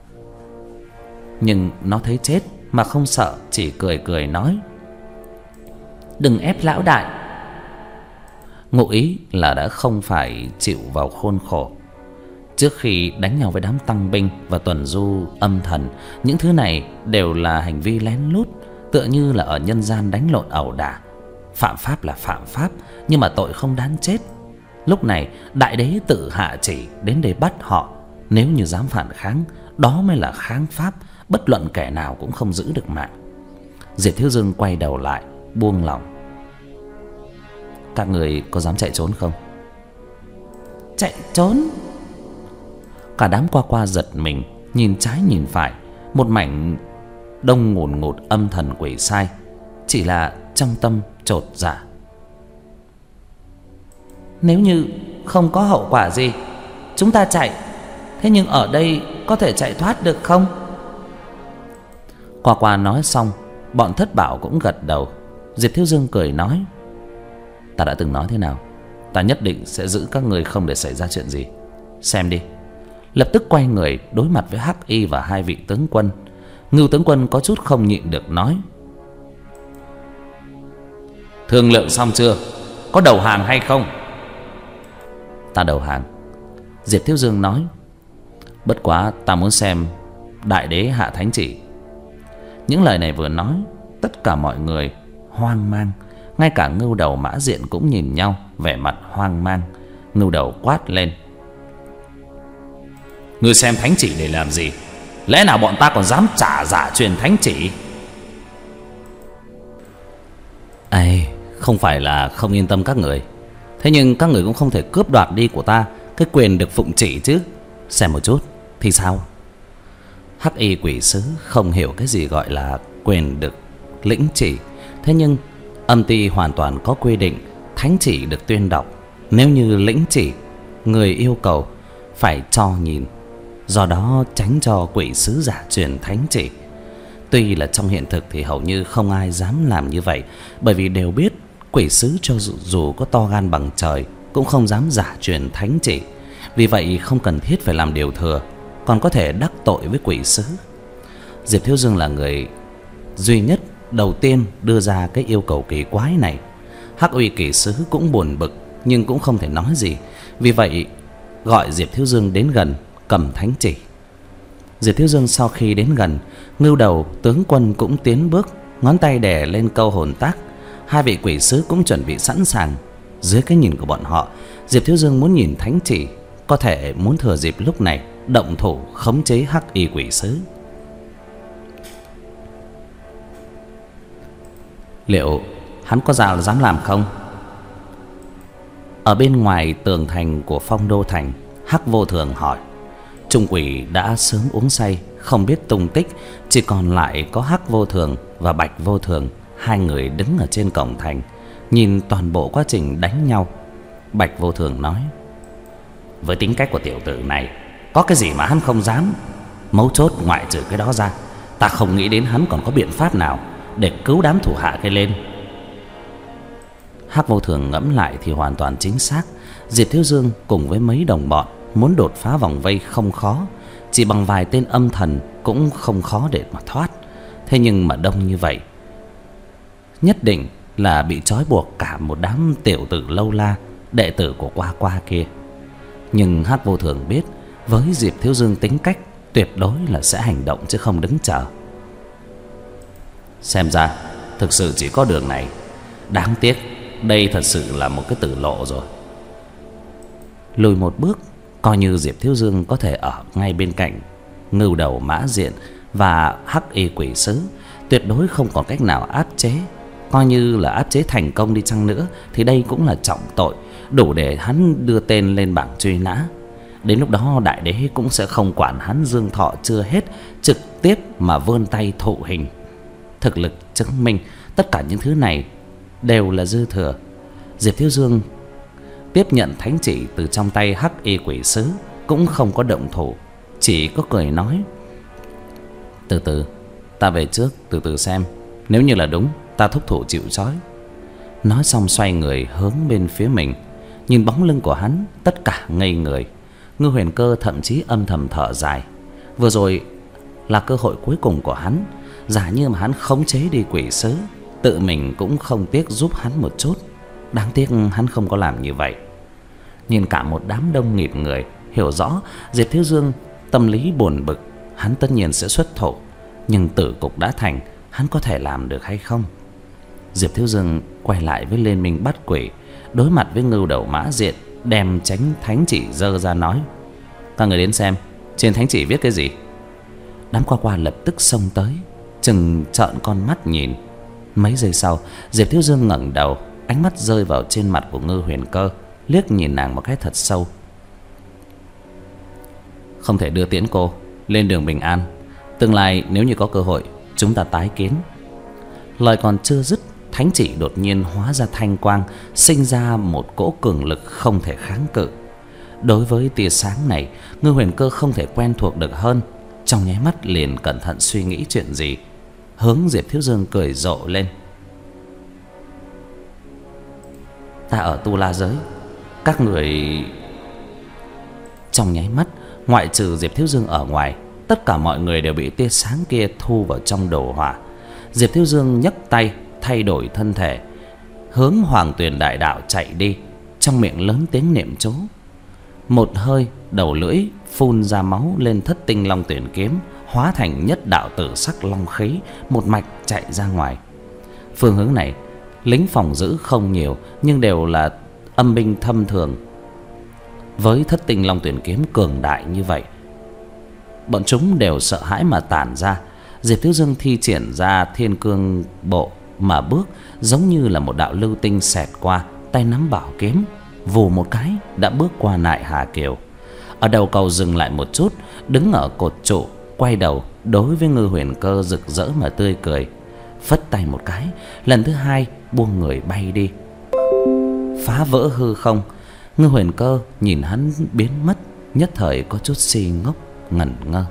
Nhưng nó thấy chết mà không sợ, chỉ cười cười nói: Đừng ép lão đại. Ngụ ý là đã không phải chịu vào khuôn khổ. Trước khi đánh nhau với đám tăng binh và tuần du âm thần, những thứ này đều là hành vi lén lút, tựa như là ở nhân gian đánh lộn ẩu đả. Phạm pháp là phạm pháp, nhưng mà tội không đáng chết. Lúc này đại đế tự hạ chỉ đến để bắt họ. Nếu như dám phản kháng, đó mới là kháng pháp, bất luận kẻ nào cũng không giữ được mạng. Diệp Thiếu Dương quay đầu lại, buông lỏng: Các người có dám chạy trốn không? Chạy trốn? Cả đám Qua Qua giật mình, nhìn trái nhìn phải. Một mảnh đông ngùn ngụt âm thần quỷ sai, chỉ là trong tâm chột dạ. Nếu như không có hậu quả gì, chúng ta chạy. Thế nhưng ở đây có thể chạy thoát được không? Qua Qua nói xong, bọn Thất Bảo cũng gật đầu. Diệp Thiếu Dương cười nói: Ta đã từng nói thế nào, ta nhất định sẽ giữ các người không để xảy ra chuyện gì. Xem đi. Lập tức quay người đối mặt với Hắc Y và hai vị tướng quân. Ngưu tướng quân có chút không nhịn được nói: Thương lượng xong chưa? Có đầu hàng hay không? Ta đầu hàng. Diệp Thiếu Dương nói: Bất quá ta muốn xem đại đế hạ thánh chỉ. Những lời này vừa nói, tất cả mọi người hoang mang. Ngay cả Ngưu Đầu Mã Diện cũng nhìn nhau, vẻ mặt hoang mang. Ngưu Đầu quát lên: Ngươi xem thánh chỉ để làm gì? Lẽ nào bọn ta còn dám trả giả truyền thánh chỉ? Ây, không phải là không yên tâm các người, thế nhưng các người cũng không thể cướp đoạt đi của ta cái quyền được phụng chỉ chứ. Xem một chút thì sao? Hắc Y quỷ sứ không hiểu cái gì gọi là quyền được lĩnh chỉ. Thế nhưng âm ty hoàn toàn có quy định thánh chỉ được tuyên đọc. Nếu như lĩnh chỉ, người yêu cầu phải cho nhìn. Do đó tránh cho quỷ sứ giả truyền thánh chỉ. Tuy là trong hiện thực thì hầu như không ai dám làm như vậy, bởi vì đều biết quỷ sứ cho dù, dù có to gan bằng trời cũng không dám giả truyền thánh chỉ. Vì vậy không cần thiết phải làm điều thừa, còn có thể đắc tội với quỷ sứ. Diệp Thiếu Dương là người duy nhất đầu tiên đưa ra cái yêu cầu kỳ quái này. Hắc Uy kỳ sứ cũng buồn bực, nhưng cũng không thể nói gì. Vì vậy gọi Diệp Thiếu Dương đến gần, cầm thánh chỉ. Diệp Thiếu Dương sau khi đến gần, Ngưu Đầu tướng quân cũng tiến bước, ngón tay đè lên câu hồn tác. Hai vị quỷ sứ cũng chuẩn bị sẵn sàng. Dưới cái nhìn của bọn họ, Diệp Thiếu Dương muốn nhìn thánh chỉ, có thể muốn thừa dịp lúc này động thủ khống chế Hắc Y quỷ sứ. Liệu hắn có ra là dám làm không? Ở bên ngoài tường thành của Phong Đô Thành, Hắc Vô Thường hỏi. Trung quỷ đã sớm uống say, không biết tung tích, chỉ còn lại có Hắc Vô Thường và Bạch Vô Thường. Hai người đứng ở trên cổng thành, nhìn toàn bộ quá trình đánh nhau. Bạch Vô Thường nói: với tính cách của tiểu tử này, có cái gì mà hắn không dám? Mấu chốt ngoại trừ cái đó ra, ta không nghĩ đến hắn còn có biện pháp nào để cứu đám thủ hạ kia lên. Hắc Vô Thường ngẫm lại thì hoàn toàn chính xác. Diệp Thiếu Dương cùng với mấy đồng bọn muốn đột phá vòng vây không khó, chỉ bằng vài tên âm thần cũng không khó để mà thoát. Thế nhưng mà đông như vậy, nhất định là bị trói buộc cả một đám tiểu tử lâu la, đệ tử của Qua Qua kia. Nhưng Hắc Vô Thường biết, với Diệp Thiếu Dương tính cách, tuyệt đối là sẽ hành động chứ không đứng chờ. Xem ra thực sự chỉ có đường này. Đáng tiếc đây thật sự là một cái tử lộ rồi. Lùi một bước, coi như Diệp Thiếu Dương có thể ở ngay bên cạnh Ngưu Đầu Mã Diện và Hắc Y Quỷ Sứ, tuyệt đối không còn cách nào áp chế. Coi như là áp chế thành công đi chăng nữa thì đây cũng là trọng tội, đủ để hắn đưa tên lên bảng truy nã. Đến lúc đó đại đế cũng sẽ không quản hắn dương thọ chưa hết, trực tiếp mà vươn tay thụ hình. Thực lực chứng minh tất cả những thứ này đều là dư thừa. Diệp Thiếu Dương tiếp nhận thánh chỉ từ trong tay Hắc Y Quỷ Sứ, cũng không có động thủ, chỉ có cười nói: từ từ, ta về trước, từ từ xem. Nếu như là đúng, ta thúc thủ chịu trói. Nói xong xoay người hướng bên phía mình. Nhìn bóng lưng của hắn, tất cả ngây người. Ngư Huyền Cơ thậm chí âm thầm thở dài. Vừa rồi là cơ hội cuối cùng của hắn. Giả như mà hắn khống chế đi quỷ sứ, tự mình cũng không tiếc giúp hắn một chút. Đáng tiếc hắn không có làm như vậy. Nhìn cả một đám đông nghịt người, hiểu rõ Diệp Thiếu Dương tâm lý buồn bực, hắn tất nhiên sẽ xuất thủ. Nhưng tử cục đã thành, hắn có thể làm được hay không? Diệp Thiếu Dương quay lại với Liên Minh Bắt Quỷ, đối mặt với Ngưu Đầu Mã Diện, đem tránh thánh chỉ giơ ra nói: các người đến xem, trên thánh chỉ viết cái gì? Đám Qua Qua lập tức xông tới, chừng trợn con mắt nhìn. Mấy giây sau, Diệp Thiếu Dương ngẩng đầu, ánh mắt rơi vào trên mặt của Ngư Huyền Cơ, liếc nhìn nàng một cái thật sâu. Không thể đưa tiễn cô lên đường bình an. Tương lai nếu như có cơ hội, chúng ta tái kiến. Lời còn chưa dứt, thánh chỉ đột nhiên hóa ra thanh quang, sinh ra một cỗ cường lực không thể kháng cự. Đối với tia sáng này, Ngư Huyền Cơ không thể quen thuộc được hơn. Trong nháy mắt liền cẩn thận suy nghĩ chuyện gì, hướng Diệp Thiếu Dương cười rộ lên: ta ở Tu La giới, các người... Trong nháy mắt, ngoại trừ Diệp Thiếu Dương ở ngoài, tất cả mọi người đều bị tia sáng kia thu vào trong đồ hỏa. Diệp Thiếu Dương nhấc tay thay đổi thân thể, hướng Hoàng Tuyền Đại Đạo chạy đi, trong miệng lớn tiếng niệm chú. Một hơi, đầu lưỡi phun ra máu lên Thất Tinh Long Tuyển kiếm, hóa thành nhất đạo tử sắc long khí, một mạch chạy ra ngoài. Phương hướng này, lính phòng giữ không nhiều, nhưng đều là âm binh thâm thường. Với Thất Tinh Long Tuyển kiếm cường đại như vậy, bọn chúng đều sợ hãi mà tản ra. Diệp Thiếu Dương thi triển ra Thiên Cương Bộ mà bước, giống như là một đạo lưu tinh xẹt qua, tay nắm bảo kiếm, vù một cái đã bước qua Nại Hà Kiều. Ở đầu cầu dừng lại một chút, đứng ở cột trụ, quay đầu đối với Ngư Huyền Cơ rực rỡ mà tươi cười, phất tay một cái, lần thứ hai buông người bay đi, phá vỡ hư không. Ngư Huyền Cơ nhìn hắn biến mất, nhất thời có chút si ngốc ngẩn ngơ.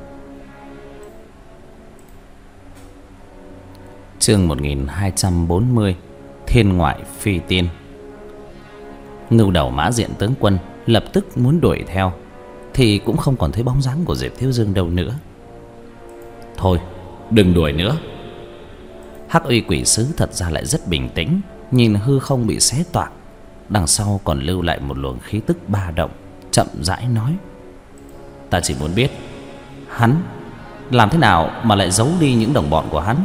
Chương một nghìn hai trăm bốn mươi, Thiên Ngoại Phi Tiên. Ngưu Đầu Mã Diện tướng quân lập tức muốn đuổi theo, thì cũng không còn thấy bóng dáng của Diệp Thiếu Dương đâu nữa. Thôi, đừng đuổi nữa. Hắc Uy Quỷ Sứ thật ra lại rất bình tĩnh, nhìn hư không bị xé toạc, đằng sau còn lưu lại một luồng khí tức ba động, chậm rãi nói: ta chỉ muốn biết hắn làm thế nào mà lại giấu đi những đồng bọn của hắn.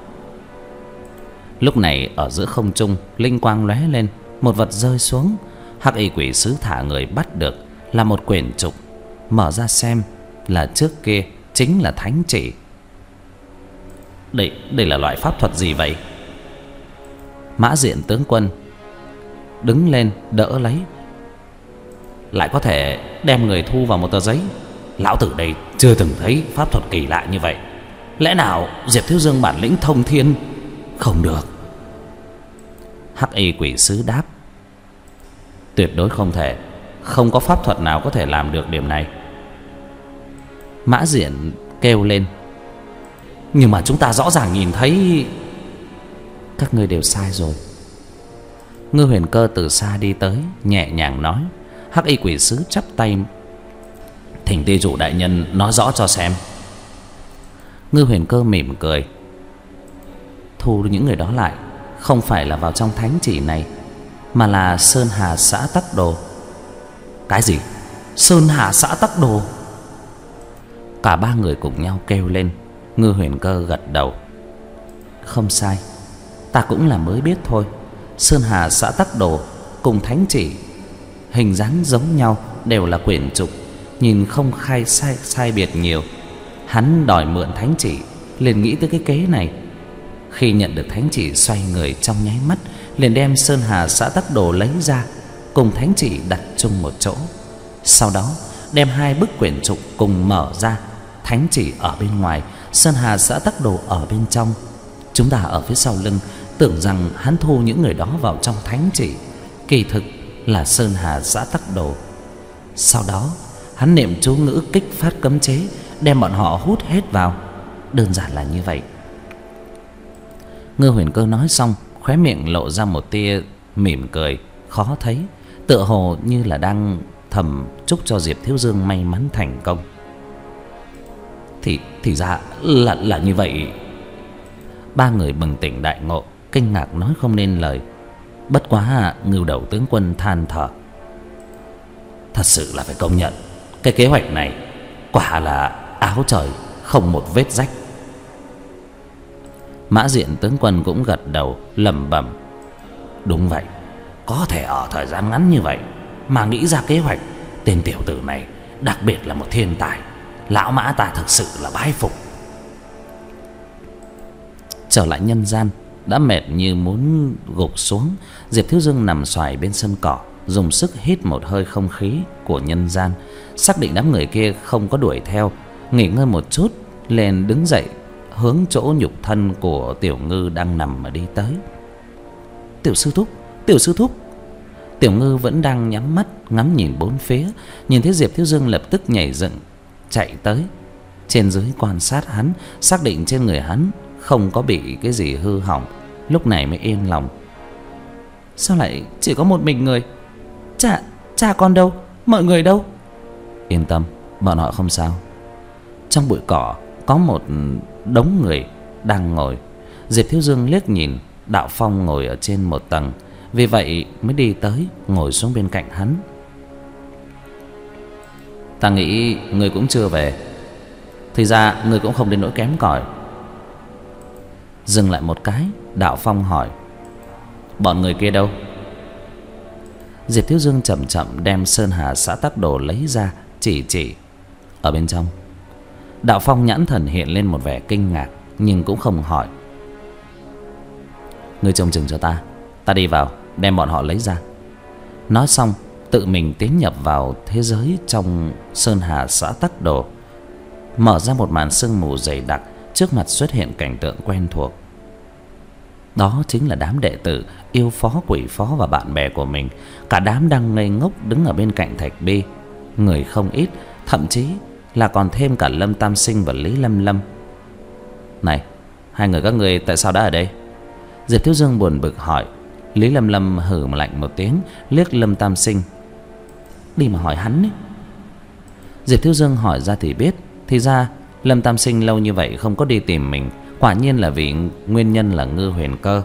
Lúc này ở giữa không trung, linh quang lóe lên, một vật rơi xuống. Hắc Y Quỷ Sứ thả người bắt được là một quyển trục, mở ra xem là trước kia chính là thánh chỉ. Đây, đây là loại pháp thuật gì vậy? Mã Diện tướng quân đứng lên đỡ lấy. Lại có thể đem người thu vào một tờ giấy. Lão tử đây chưa từng thấy pháp thuật kỳ lạ như vậy. Lẽ nào Diệp Thiếu Dương bản lĩnh thông thiên? Không được. Hắc y quỷ sứ đáp: tuyệt đối không thể. Không có pháp thuật nào có thể làm được điểm này. Mã Diện kêu lên: nhưng mà chúng ta rõ ràng nhìn thấy. Các ngươi đều sai rồi. Ngư Huyền Cơ từ xa đi tới, nhẹ nhàng nói. Hắc y quỷ sứ chắp tay: thỉnh ty chủ đại nhân nói rõ cho xem. Ngư Huyền Cơ mỉm cười: thu những người đó lại không phải là vào trong thánh chỉ này, mà là Sơn Hà xã Tắc Đồ. Cái gì? Sơn Hà xã Tắc Đồ? Cả ba người cùng nhau kêu lên. Ngư Huyền Cơ gật đầu: không sai, ta cũng là mới biết thôi. Sơn Hà xã Tắc Đồ cùng thánh chỉ hình dáng giống nhau, đều là quyển trục, nhìn không khai sai, sai biệt nhiều. Hắn đòi mượn thánh chỉ, liền nghĩ tới cái kế này. Khi nhận được thánh chỉ, xoay người trong nháy mắt, liền đem Sơn Hà xã Tắc Đồ lấy ra, cùng thánh chỉ đặt chung một chỗ. Sau đó đem hai bức quyển trục cùng mở ra, thánh chỉ ở bên ngoài, Sơn Hà xã Tắc Đồ ở bên trong. Chúng ta ở phía sau lưng tưởng rằng hắn thu những người đó vào trong thánh chỉ, kỳ thực là Sơn Hà xã Tắc Đồ. Sau đó hắn niệm chú ngữ kích phát cấm chế, đem bọn họ hút hết vào. Đơn giản là như vậy. Ngư Huyền Cơ nói xong, khóe miệng lộ ra một tia mỉm cười khó thấy, tựa hồ như là đang thầm chúc cho Diệp Thiếu Dương may mắn thành công. Thì thì ra là là như vậy. Ba người bừng tỉnh đại ngộ, kinh ngạc nói không nên lời. Bất quá Ngưu Đầu tướng quân than thở: thật sự là phải công nhận, cái kế hoạch này quả là áo trời không một vết rách. Mã Diện tướng quân cũng gật đầu lẩm bẩm: đúng vậy, có thể ở thời gian ngắn như vậy mà nghĩ ra kế hoạch. Tên tiểu tử này đặc biệt là một thiên tài. Lão Mã ta thực sự là bái phục. Trở lại nhân gian, đã mệt như muốn gục xuống, Diệp Thiếu Dương nằm xoài bên sân cỏ, dùng sức hít một hơi không khí của nhân gian, xác định đám người kia không có đuổi theo, nghỉ ngơi một chút, liền đứng dậy hướng chỗ nhục thân của Tiểu Ngư đang nằm mà đi tới. Tiểu sư thúc, Tiểu sư thúc. Tiểu Ngư vẫn đang nhắm mắt ngắm nhìn bốn phía, nhìn thấy Diệp Thiếu Dương lập tức nhảy dựng chạy tới, trên dưới quan sát hắn, xác định trên người hắn không có bị cái gì hư hỏng, lúc này mới yên lòng. Sao lại chỉ có một mình người? Cha, cha con đâu? Mọi người đâu? Yên tâm, bọn họ không sao. Trong bụi cỏ có một đống người đang ngồi. Diệp Thiếu Dương liếc nhìn Đạo Phong ngồi ở trên một tầng, vì vậy mới đi tới ngồi xuống bên cạnh hắn. Ta nghĩ người cũng chưa về, thì ra người cũng không đến nỗi kém cỏi. Dừng lại một cái, Đạo Phong hỏi: bọn người kia đâu? Diệp Thiếu Dương chậm chậm đem Sơn Hà xã Tắc Đồ lấy ra, chỉ chỉ: ở bên trong. Đạo Phong nhãn thần hiện lên một vẻ kinh ngạc, nhưng cũng không hỏi. Ngươi trông chừng cho ta, ta đi vào đem bọn họ lấy ra. Nói xong tự mình tiến nhập vào thế giới trong Sơn Hà xã Tắc Đồ. Mở ra một màn sương mù dày đặc, trước mặt xuất hiện cảnh tượng quen thuộc. Đó chính là đám đệ tử, yêu phó, quỷ phó và bạn bè của mình. Cả đám đang ngây ngốc đứng ở bên cạnh thạch bi, người không ít, thậm chí là còn thêm cả Lâm Tam Sinh và Lý Lâm Lâm. Này, hai người các người tại sao đã ở đây? Diệp Thiếu Dương buồn bực hỏi. Lý Lâm Lâm hừ lạnh một tiếng, liếc Lâm Tam Sinh: đi mà hỏi hắn ấy. Diệp Thiếu Dương hỏi ra thì biết, thì ra Lâm Tam Sinh lâu như vậy không có đi tìm mình, quả nhiên là vì nguyên nhân là Ngư Huyền Cơ.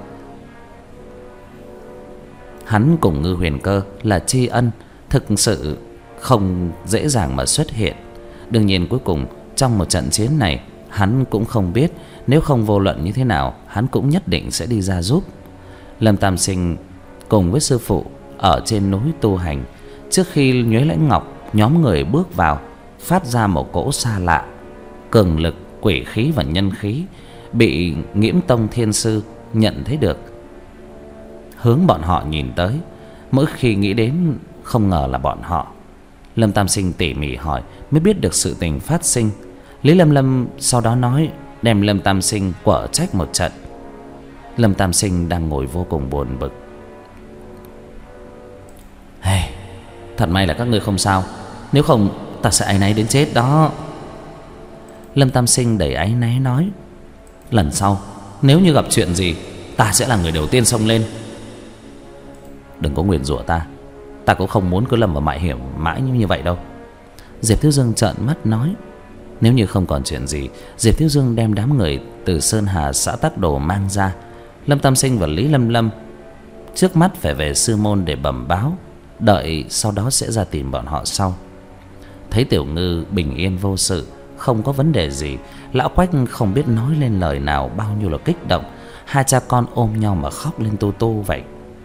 Hắn cùng Ngư Huyền Cơ là tri ân, thực sự không dễ dàng mà xuất hiện. Đương nhiên cuối cùng trong một trận chiến này, hắn cũng không biết, nếu không vô luận như thế nào hắn cũng nhất định sẽ đi ra giúp. Lâm Tam Sinh cùng với sư phụ ở trên núi tu hành. Trước khi Nhuế Lãnh Ngọc nhóm người bước vào, phát ra một cỗ xa lạ, cường lực, quỷ khí và nhân khí, bị Nghiễm Tông Thiên Sư nhận thấy được. hướng bọn họ nhìn tới. Mỗi khi nghĩ đến không ngờ là bọn họ, Lâm Tam Sinh tỉ mỉ hỏi mới biết được sự tình phát sinh. Lý Lâm Lâm sau đó nói đem Lâm Tam Sinh quở trách một trận. Lâm Tam Sinh đang ngồi vô cùng buồn bực. Hey, thật may là các ngươi không sao, nếu không ta sẽ áy náy đến chết đó. Lâm Tam Sinh đầy áy náy nói, lần sau nếu như gặp chuyện gì, ta sẽ là người đầu tiên xông lên. Đừng có nguyền rủa ta, ta cũng không muốn cứ lâm vào mại hiểm mãi như như vậy đâu. Diệp Thiếu Dương trợn mắt nói. Nếu như không còn chuyện gì, Diệp Thiếu Dương đem đám người từ Sơn Hà xã Tắc Đồ mang ra. Lâm Tam Sinh và Lý Lâm Lâm trước mắt phải về sư môn để bẩm báo, đợi sau đó sẽ ra tìm bọn họ sau. Thấy Tiểu Ngư bình yên vô sự, không có vấn đề gì, lão Quách không biết nói lên lời nào, bao nhiêu là kích động. Hai cha con ôm nhau mà khóc lên tu tu vậy.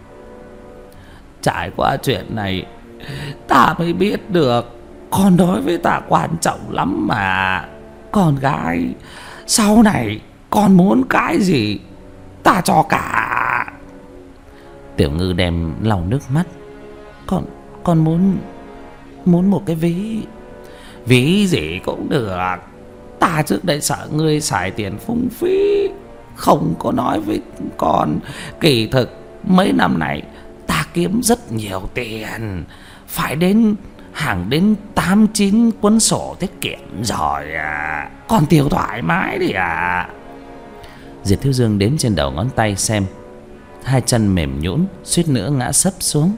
Trải qua chuyện này, ta mới biết được con đối với ta quan trọng lắm mà. Con gái, sau này con muốn cái gì ta cho cả. Tiểu Ngư đem lau nước mắt. Con con muốn muốn một cái ví. Ví gì cũng được. Ta trước đây sợ ngươi xài tiền phung phí, không có nói với con. Kỳ thực mấy năm này ta kiếm rất nhiều tiền, phải đến hàng đến tám chín cuốn sổ tiết kiệm rồi à. Con tiêu thoải mái đi à. Diệp Thiếu Dương đếm trên đầu ngón tay xem, hai chân mềm nhũn, suýt nữa ngã sấp xuống.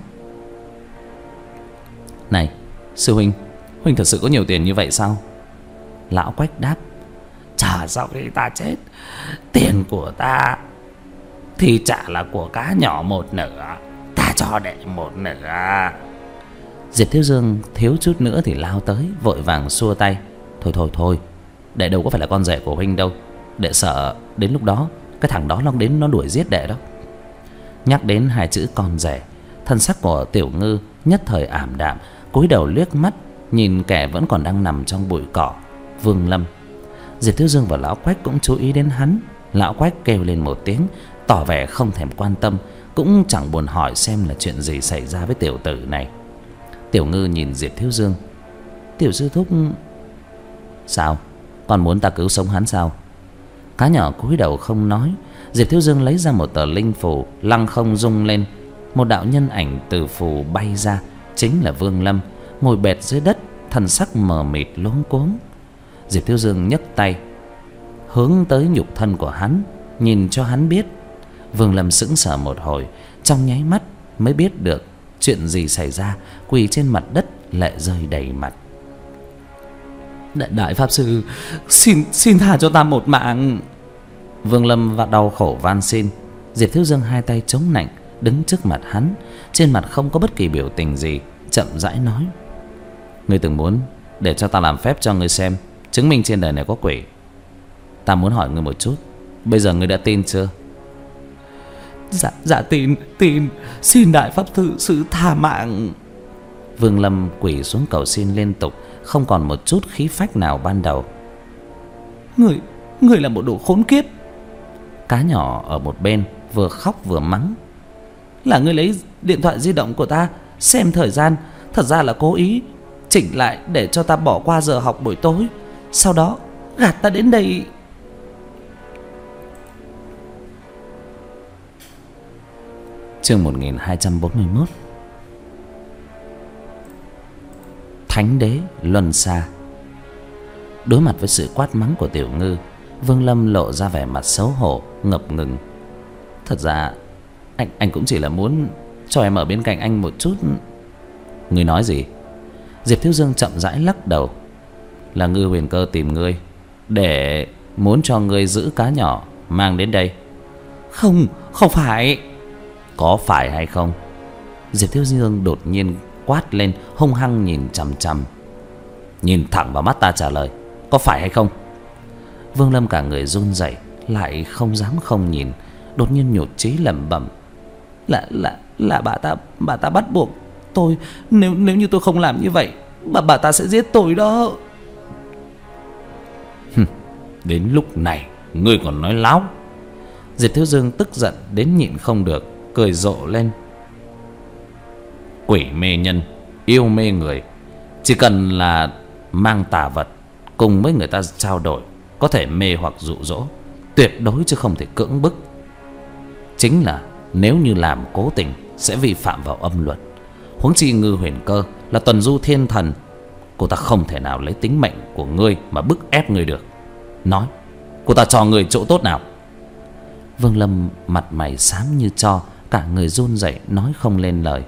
Này sư huynh, huynh thật sự có nhiều tiền như vậy sao? Lão Quách đáp. Chờ sau khi ta chết, tiền của ta thì chả là của cá nhỏ một nửa, ta cho đệ một nửa. Diệp Thiếu Dương thiếu chút nữa thì lao tới, vội vàng xua tay. Thôi thôi thôi, đệ đâu có phải là con rể của huynh đâu. Đệ sợ đến lúc đó cái thằng đó nó đến nó đuổi giết đệ đó. Nhắc đến hai chữ con rể, thân sắc của Tiểu Ngư nhất thời ảm đạm, cúi đầu liếc mắt nhìn kẻ vẫn còn đang nằm trong bụi cỏ, Vương Lâm. Diệp Thiếu Dương và lão Quách cũng chú ý đến hắn. Lão Quách kêu lên một tiếng, tỏ vẻ không thèm quan tâm, cũng chẳng buồn hỏi xem là chuyện gì xảy ra với tiểu tử này. Tiểu Ngư nhìn Diệp Thiếu Dương. Tiểu sư thúc. Sao, còn muốn ta cứu sống hắn sao? Cá nhỏ cúi đầu không nói. Diệp Thiếu Dương lấy ra một tờ linh phù, lăng không rung lên. Một đạo nhân ảnh từ phù bay ra, chính là Vương Lâm, ngồi bệt dưới đất, thần sắc mờ mịt luống cuống. Diệp Thiếu Dương nhấc tay hướng tới nhục thân của hắn, nhìn cho hắn biết. Vương Lâm sững sờ một hồi, trong nháy mắt mới biết được chuyện gì xảy ra, quỳ trên mặt đất, lệ rơi đầy mặt. Đại, đại pháp sư, xin xin tha cho ta một mạng. Vương Lâm và đau khổ van xin. Diệp Thiếu Dương hai tay chống nạnh, đứng trước mặt hắn, trên mặt không có bất kỳ biểu tình gì, chậm rãi nói. Ngươi từng muốn để cho ta làm phép cho ngươi xem, chứng minh trên đời này có quỷ. Ta muốn hỏi ngươi một chút, bây giờ ngươi đã tin chưa? Dạ, dạ tin, tin, xin đại pháp sư sự tha mạng. Vương Lâm quỳ xuống cầu xin liên tục, không còn một chút khí phách nào ban đầu. Người, người là một đồ khốn kiếp. Cá nhỏ ở một bên vừa khóc vừa mắng. Là ngươi lấy điện thoại di động của ta xem thời gian, thật ra là cố ý chỉnh lại để cho ta bỏ qua giờ học buổi tối, sau đó gạt ta đến đây. Chương một nghìn hai trăm bốn mươi mốt. Thánh đế luân xa. Đối mặt với sự quát mắng của Tiểu Ngư, Vương Lâm lộ ra vẻ mặt xấu hổ, ngập ngừng. Thật ra anh anh cũng chỉ là muốn cho em ở bên cạnh anh một chút. Ngươi nói gì? Diệp Thiếu Dương chậm rãi lắc đầu. Là Ngư Huyền Cơ tìm ngươi, để muốn cho ngươi giữ cá nhỏ mang đến đây. Không, không phải. Có phải hay không? Diệp Thiếu Dương đột nhiên quát lên, hung hăng nhìn chằm chằm. Nhìn thẳng vào mắt ta trả lời, có phải hay không? Vương Lâm cả người run rẩy, lại không dám không nhìn, đột nhiên nhụt chí lẩm bẩm. Là là là bà ta bà ta bắt buộc tôi, nếu nếu như tôi không làm như vậy, bà bà ta sẽ giết tôi đó. Đến lúc này ngươi còn nói láo. Diệp Thiếu Dương tức giận đến nhịn không được, cười rộ lên. Quỷ mê nhân, yêu mê người. Chỉ cần là mang tà vật cùng với người ta trao đổi, có thể mê hoặc dụ dỗ, tuyệt đối chứ không thể cưỡng bức. Chính là nếu như làm cố tình sẽ vi phạm vào âm luật. Huống chi Ngư Huyền Cơ là tuần du thiên thần, cô ta không thể nào lấy tính mệnh của ngươi mà bức ép ngươi được. Nói, cô ta cho ngươi chỗ tốt nào? Vương Lâm mặt mày xám như tro, cả người run rẩy nói không lên lời.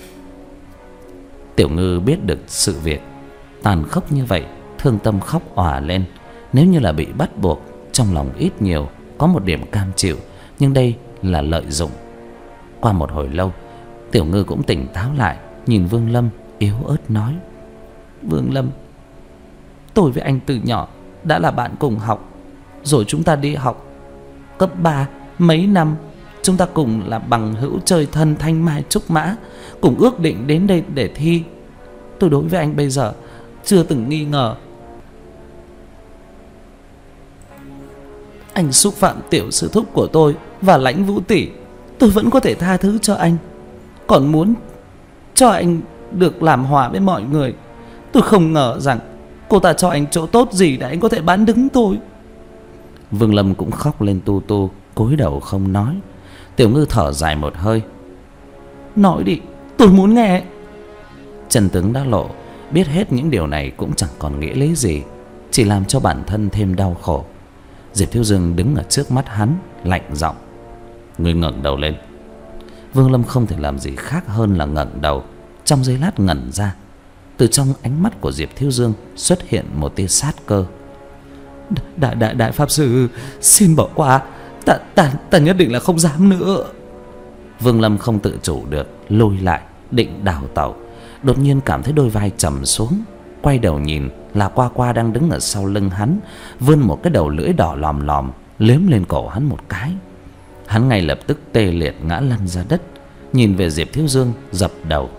Tiểu Ngư biết được sự việc tàn khốc như vậy, thương tâm khóc òa lên. Nếu như là bị bắt buộc, trong lòng ít nhiều có một điểm cam chịu, nhưng đây là lợi dụng. Qua một hồi lâu, Tiểu Ngư cũng tỉnh táo lại, nhìn Vương Lâm yếu ớt nói: Vương Lâm, tôi với anh từ nhỏ đã là bạn cùng học. Rồi chúng ta đi học cấp ba mấy năm, chúng ta cùng là bằng hữu chơi thân thanh mai trúc mã, cùng ước định đến đây để thi. Tôi đối với anh bây giờ chưa từng nghi ngờ. Anh xúc phạm tiểu sư thúc của tôi và Lãnh Vũ tỷ, tôi vẫn có thể tha thứ cho anh. Còn muốn cho anh được làm hòa với mọi người. Tôi không ngờ rằng cô ta cho anh chỗ tốt gì để anh có thể bán đứng tôi. Vương Lâm cũng khóc lên tu tu, cúi đầu không nói. Tiểu Ngư thở dài một hơi: Nói đi, tôi muốn nghe. Chân tướng đã lộ, biết hết những điều này cũng chẳng còn nghĩa lý gì, chỉ làm cho bản thân thêm đau khổ. Diệp Thiếu Dương đứng ở trước mắt hắn, lạnh giọng: Ngươi ngẩng đầu lên. Vương Lâm không thể làm gì khác hơn là ngẩng đầu. Trong giây lát ngẩn ra, từ trong ánh mắt của Diệp Thiếu Dương xuất hiện một tia sát cơ. Đại đại đại pháp sư, xin bỏ qua, ta ta ta nhất định là không dám nữa. Vương Lâm không tự chủ được, lùi lại định đào tẩu. Đột nhiên cảm thấy đôi vai trầm xuống, quay đầu nhìn là Qua Qua đang đứng ở sau lưng hắn, vươn một cái đầu lưỡi đỏ lòm lòm liếm lên cổ hắn một cái. Hắn ngay lập tức tê liệt ngã lăn ra đất, nhìn về Diệp Thiếu Dương dập đầu.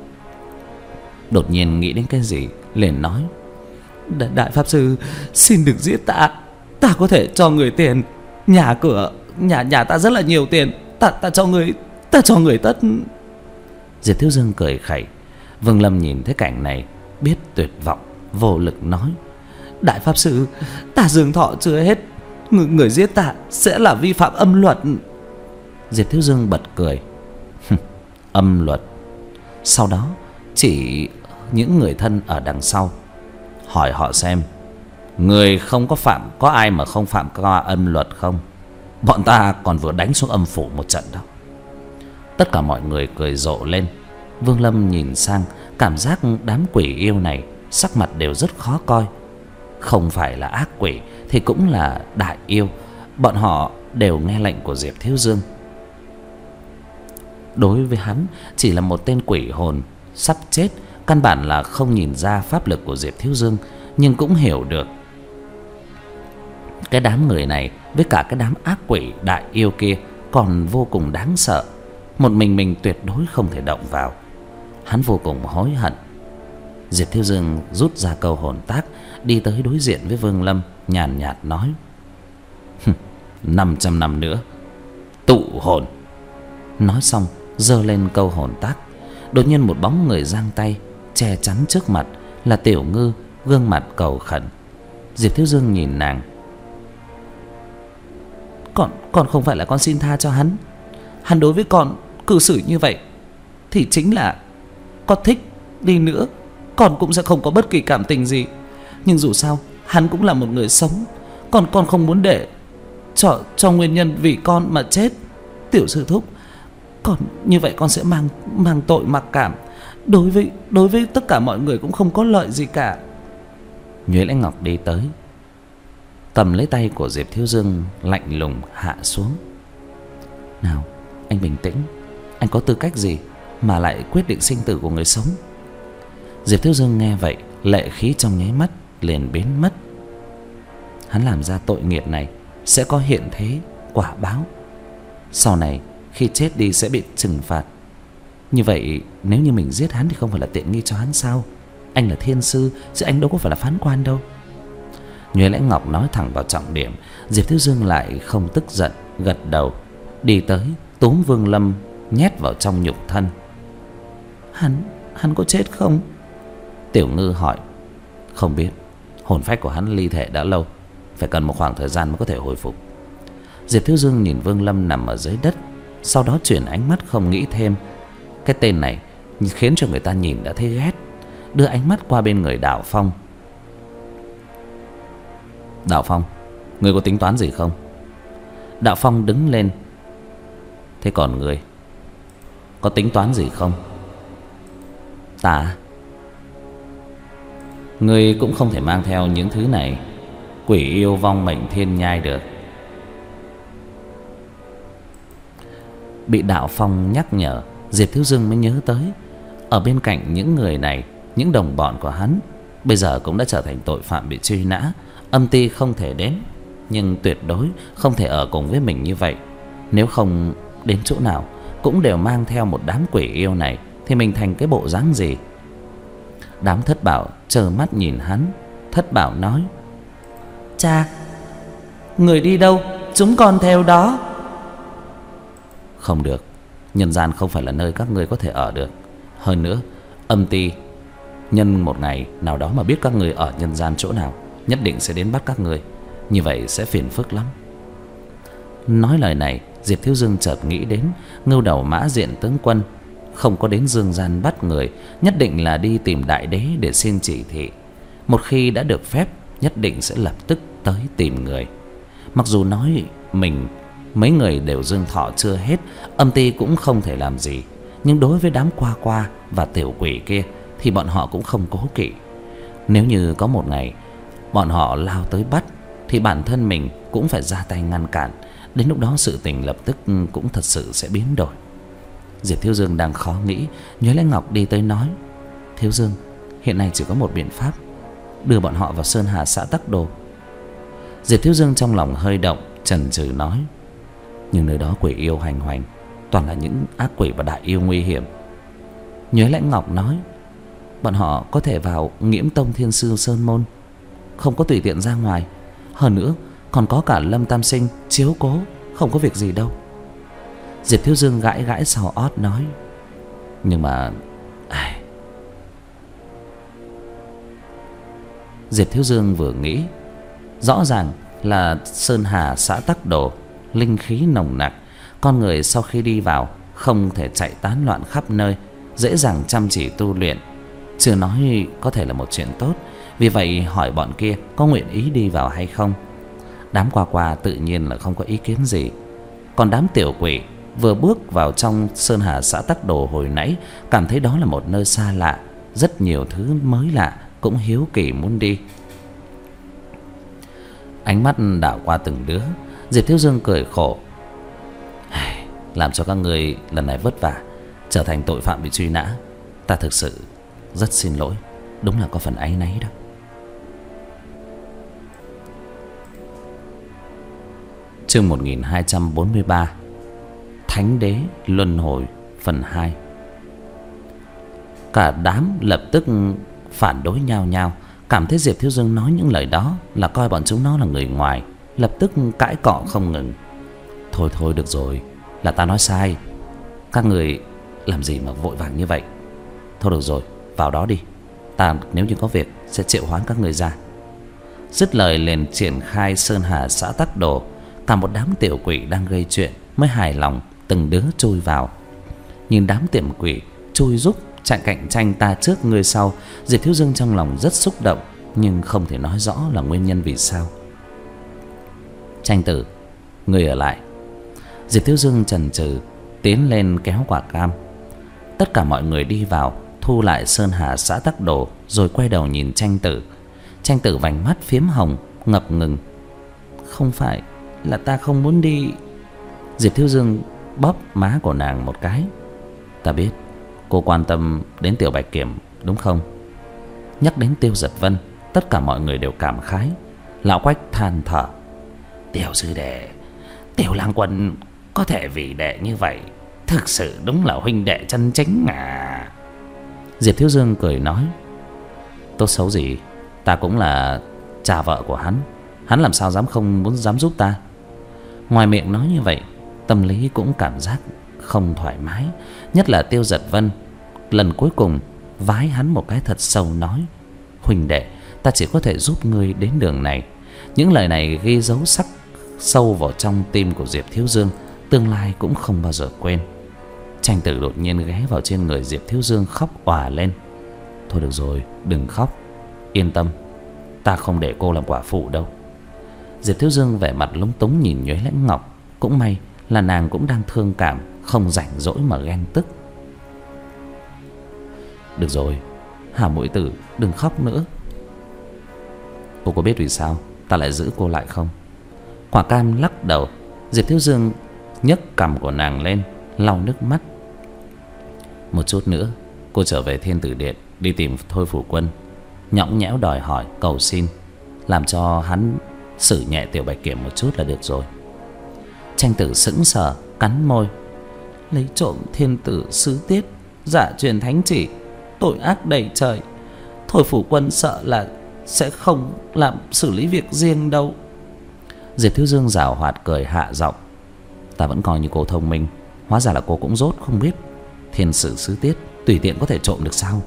Đột nhiên nghĩ đến cái gì, liền nói: Đại, đại pháp sư, xin đừng giết ta. Ta có thể cho người tiền. Nhà cửa, nhà nhà ta rất là nhiều tiền. Ta ta cho người, ta cho người tất. Diệp Thiếu Dương cười khẩy. Vương Lâm nhìn thấy cảnh này, biết tuyệt vọng, vô lực nói: Đại pháp sư, ta dương thọ chưa hết, người, người giết ta sẽ là vi phạm âm luật. Diệp Thiếu Dương bật cười: Âm luật? Sau đó chỉ những người thân ở đằng sau, hỏi họ xem người không có phạm, có ai mà không phạm qua âm luật không? Bọn ta còn vừa đánh xuống âm phủ một trận đó. Tất cả mọi người cười rộ lên. Vương Lâm nhìn sang, cảm giác đám quỷ yêu này sắc mặt đều rất khó coi. Không phải là ác quỷ thì cũng là đại yêu. Bọn họ đều nghe lệnh của Diệp Thiếu Dương. Đối với hắn chỉ là một tên quỷ hồn sắp chết, căn bản là không nhìn ra pháp lực của Diệp Thiếu Dương, nhưng cũng hiểu được cái đám người này với cả cái đám ác quỷ đại yêu kia còn vô cùng đáng sợ. Một mình mình tuyệt đối không thể động vào. Hắn vô cùng hối hận. Diệp Thiếu Dương rút ra câu hồn tác, đi tới đối diện với Vương Lâm, nhàn nhạt nói: năm trăm năm nữa tụ hồn. Nói xong giơ lên câu hồn tác. Đột nhiên một bóng người giang tay che chắn trước mặt, là Tiểu Ngư, gương mặt cầu khẩn. Diệp Thiếu Dương nhìn nàng: Con, con không phải là con xin tha cho hắn. Hắn đối với con cư xử như vậy thì chính là con thích đi nữa con cũng sẽ không có bất kỳ cảm tình gì. Nhưng dù sao hắn cũng là một người sống. Con con không muốn để cho, cho nguyên nhân vì con mà chết. Tiểu sư thúc, còn như vậy con sẽ mang mang tội mặc cảm. Đối với đối với tất cả mọi người cũng không có lợi gì cả. Nhuế Lãnh Ngọc đi tới, cầm lấy tay của Diệp Thiếu Dương, lạnh lùng hạ xuống: Nào, anh bình tĩnh. Anh có tư cách gì mà lại quyết định sinh tử của người sống? Diệp Thiếu Dương nghe vậy, lệ khí trong nháy mắt liền biến mất. Hắn làm ra tội nghiệp này sẽ có hiện thế quả báo. Sau này khi chết đi sẽ bị trừng phạt. Như vậy nếu như mình giết hắn thì không phải là tiện nghi cho hắn sao? Anh là thiên sư chứ anh đâu có phải là phán quan đâu. Nhuế Lãnh Ngọc nói thẳng vào trọng điểm. Diệp Thiếu Dương lại không tức giận, gật đầu, đi tới túm Vương Lâm nhét vào trong nhục thân. Hắn, hắn có chết không? Tiểu Ngư hỏi. Không biết, hồn phách của hắn ly thể đã lâu, phải cần một khoảng thời gian mới có thể hồi phục. Diệp Thiếu Dương nhìn Vương Lâm nằm ở dưới đất, sau đó chuyển ánh mắt không nghĩ thêm. Cái tên này khiến cho người ta nhìn đã thấy ghét. Đưa ánh mắt qua bên người Đào Phong. Đào Phong, ngươi có tính toán gì không? Đạo Phong đứng lên. Thế còn ngươi có tính toán gì không? Ta, ngươi cũng không thể mang theo những thứ này, quỷ yêu vong mệnh thiên nhai được. Bị Đạo Phong nhắc nhở, Diệp Thiếu Dương mới nhớ tới, ở bên cạnh những người này, những đồng bọn của hắn bây giờ cũng đã trở thành tội phạm bị truy nã. Âm ty không thể đến, nhưng tuyệt đối không thể ở cùng với mình như vậy. Nếu không đến chỗ nào cũng đều mang theo một đám quỷ yêu này, thì mình thành cái bộ dáng gì? Đám Thất Bảo trơ mắt nhìn hắn. Thất Bảo nói: Cha, người đi đâu chúng con theo đó. Không được, nhân gian không phải là nơi các ngươi có thể ở được. Hơn nữa, âm ty nhân một ngày nào đó mà biết các ngươi ở nhân gian chỗ nào, nhất định sẽ đến bắt các ngươi. Như vậy sẽ phiền phức lắm. Nói lời này, Diệp Thiếu Dương chợt nghĩ đến Ngưu Đầu Mã Diện tướng quân không có đến dương gian bắt người, nhất định là đi tìm đại đế để xin chỉ thị. Một khi đã được phép, nhất định sẽ lập tức tới tìm người. Mặc dù nói mình mấy người đều dương thọ chưa hết, âm ty cũng không thể làm gì, nhưng đối với đám qua qua và tiểu quỷ kia thì bọn họ cũng không cố kỵ. Nếu như có một ngày bọn họ lao tới bắt, thì bản thân mình cũng phải ra tay ngăn cản. Đến lúc đó sự tình lập tức cũng thật sự sẽ biến đổi. Diệp Thiếu Dương đang khó nghĩ, Nhuế Lãnh Ngọc đi tới nói: Thiếu Dương, hiện nay chỉ có một biện pháp, đưa bọn họ vào Sơn Hà xã Tắc Đồ. Diệp Thiếu Dương trong lòng hơi động, chần chừ nói: Nhưng nơi đó quỷ yêu hành hoành, toàn là những ác quỷ và đại yêu nguy hiểm. Nhuế Lãnh Ngọc nói: Bọn họ có thể vào Nghiễm Tông Thiên Sư Sơn Môn, không có tùy tiện ra ngoài. Hơn nữa còn có cả Lâm Tam Sinh chiếu cố, không có việc gì đâu. Diệp Thiếu Dương gãi gãi sau ót nói: Nhưng mà ai... Diệp Thiếu Dương vừa nghĩ, rõ ràng là Sơn Hà xã Tắc Đồ linh khí nồng nặc, con người sau khi đi vào không thể chạy tán loạn khắp nơi, dễ dàng chăm chỉ tu luyện. Chưa nói có thể là một chuyện tốt. Vì vậy hỏi bọn kia có nguyện ý đi vào hay không. Đám qua qua tự nhiên là không có ý kiến gì. Còn đám tiểu quỷ vừa bước vào trong Sơn Hà xã Tắc Đồ hồi nãy, cảm thấy đó là một nơi xa lạ, rất nhiều thứ mới lạ, cũng hiếu kỳ muốn đi. Ánh mắt đảo qua từng đứa, Diệp Thiếu Dương cười khổ: Làm cho các người lần này vất vả, trở thành tội phạm bị truy nã, ta thực sự rất xin lỗi. Đúng là có phần áy náy đó. Chương một nghìn hai trăm bốn mươi ba, Thánh Đế Luân Hồi phần hai. Cả đám lập tức phản đối nhau nhau, cảm thấy Diệp Thiếu Dương nói những lời đó là coi bọn chúng nó là người ngoài, lập tức cãi cọ không ngừng. Thôi thôi được rồi, là ta nói sai, các người làm gì mà vội vàng như vậy. Thôi được rồi, vào đó đi, ta nếu như có việc sẽ triệu hoán các người ra. Dứt lời liền triển khai Sơn Hà xã Tắc Đồ. Cả một đám tiểu quỷ đang gây chuyện mới hài lòng từng đứa chui vào. Nhìn đám tiệm quỷ chui rúc chạy cạnh tranh ta trước người sau, Diệp Thiếu Dương trong lòng rất xúc động, nhưng không thể nói rõ là nguyên nhân vì sao. Tranh tử, người ở lại. Diệp Thiếu Dương chần chừ tiến lên kéo quả cam. Tất cả mọi người đi vào, thu lại Sơn Hà xã Tắc Đồ, rồi quay đầu nhìn Tranh tử. Tranh tử vành mắt phiếm hồng, ngập ngừng: Không phải là ta không muốn đi. Diệp Thiếu Dương bóp má của nàng một cái: Ta biết cô quan tâm đến Tiểu Bạch Kiểm đúng không? Nhắc đến Tiêu Giật Vân, tất cả mọi người đều cảm khái. Lão Quách than thở: Tiểu sư đệ, Tiểu lang quân có thể vì đệ như vậy, thực sự đúng là huynh đệ chân chính à. Diệp Thiếu Dương cười nói: Tốt xấu gì ta cũng là cha vợ của hắn, hắn làm sao dám không muốn dám giúp ta. Ngoài miệng nói như vậy, tâm lý cũng cảm giác không thoải mái. Nhất là Tiêu Giật Vân lần cuối cùng vái hắn một cái thật sâu, nói: huynh đệ, ta chỉ có thể giúp ngươi đến đường này. Những lời này ghi dấu sắc sâu vào trong tim của Diệp Thiếu Dương, tương lai cũng không bao giờ quên. Tranh Tử đột nhiên ghé vào trên người Diệp Thiếu Dương, khóc òa lên: thôi được rồi, đừng khóc, yên tâm, ta không để cô làm quả phụ đâu. Diệp Thiếu Dương vẻ mặt lúng túng nhìn Nhuế Lãnh Ngọc. Cũng may là nàng cũng đang thương cảm, không rảnh rỗi mà ghen tức. Được rồi, Hảo muội tử, đừng khóc nữa. Cô có biết vì sao ta lại giữ cô lại không? Quả Cam lắc đầu. Diệp Thiếu Dương nhấc cằm của nàng lên, lau nước mắt. Một chút nữa cô trở về Thiên Tử Điện, đi tìm Thôi Phủ Quân, nhõng nhẽo đòi hỏi cầu xin, làm cho hắn xử nhẹ Tiểu Bạch Kiểm một chút là được rồi. Tranh Tử sững sờ, cắn môi: lấy trộm thiên tử sứ tiết, giả truyền thánh chỉ, tội ác đầy trời. Thôi Phủ Quân sợ là sẽ không làm xử lý việc riêng đâu. Diệp Thiếu Dương giảo hoạt cười hạ giọng: ta vẫn coi như cô thông minh, hóa ra là cô cũng dốt không biết. Thiên sử sứ tiết tùy tiện có thể trộm được sao?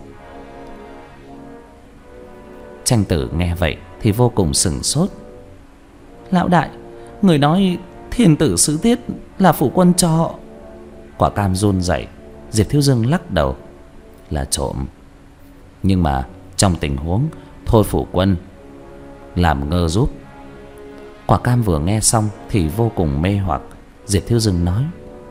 Tranh Tử nghe vậy thì vô cùng sửng sốt. Lão đại, người nói thiên tử sứ tiết là Phủ Quân cho. Quả Cam run rẩy. Diệp Thiếu Dương lắc đầu: là trộm, nhưng mà trong tình huống Thôi Phủ Quân làm ngơ giúp. Quả Cam vừa nghe xong thì vô cùng mê hoặc. Diệp Thiếu Dương nói: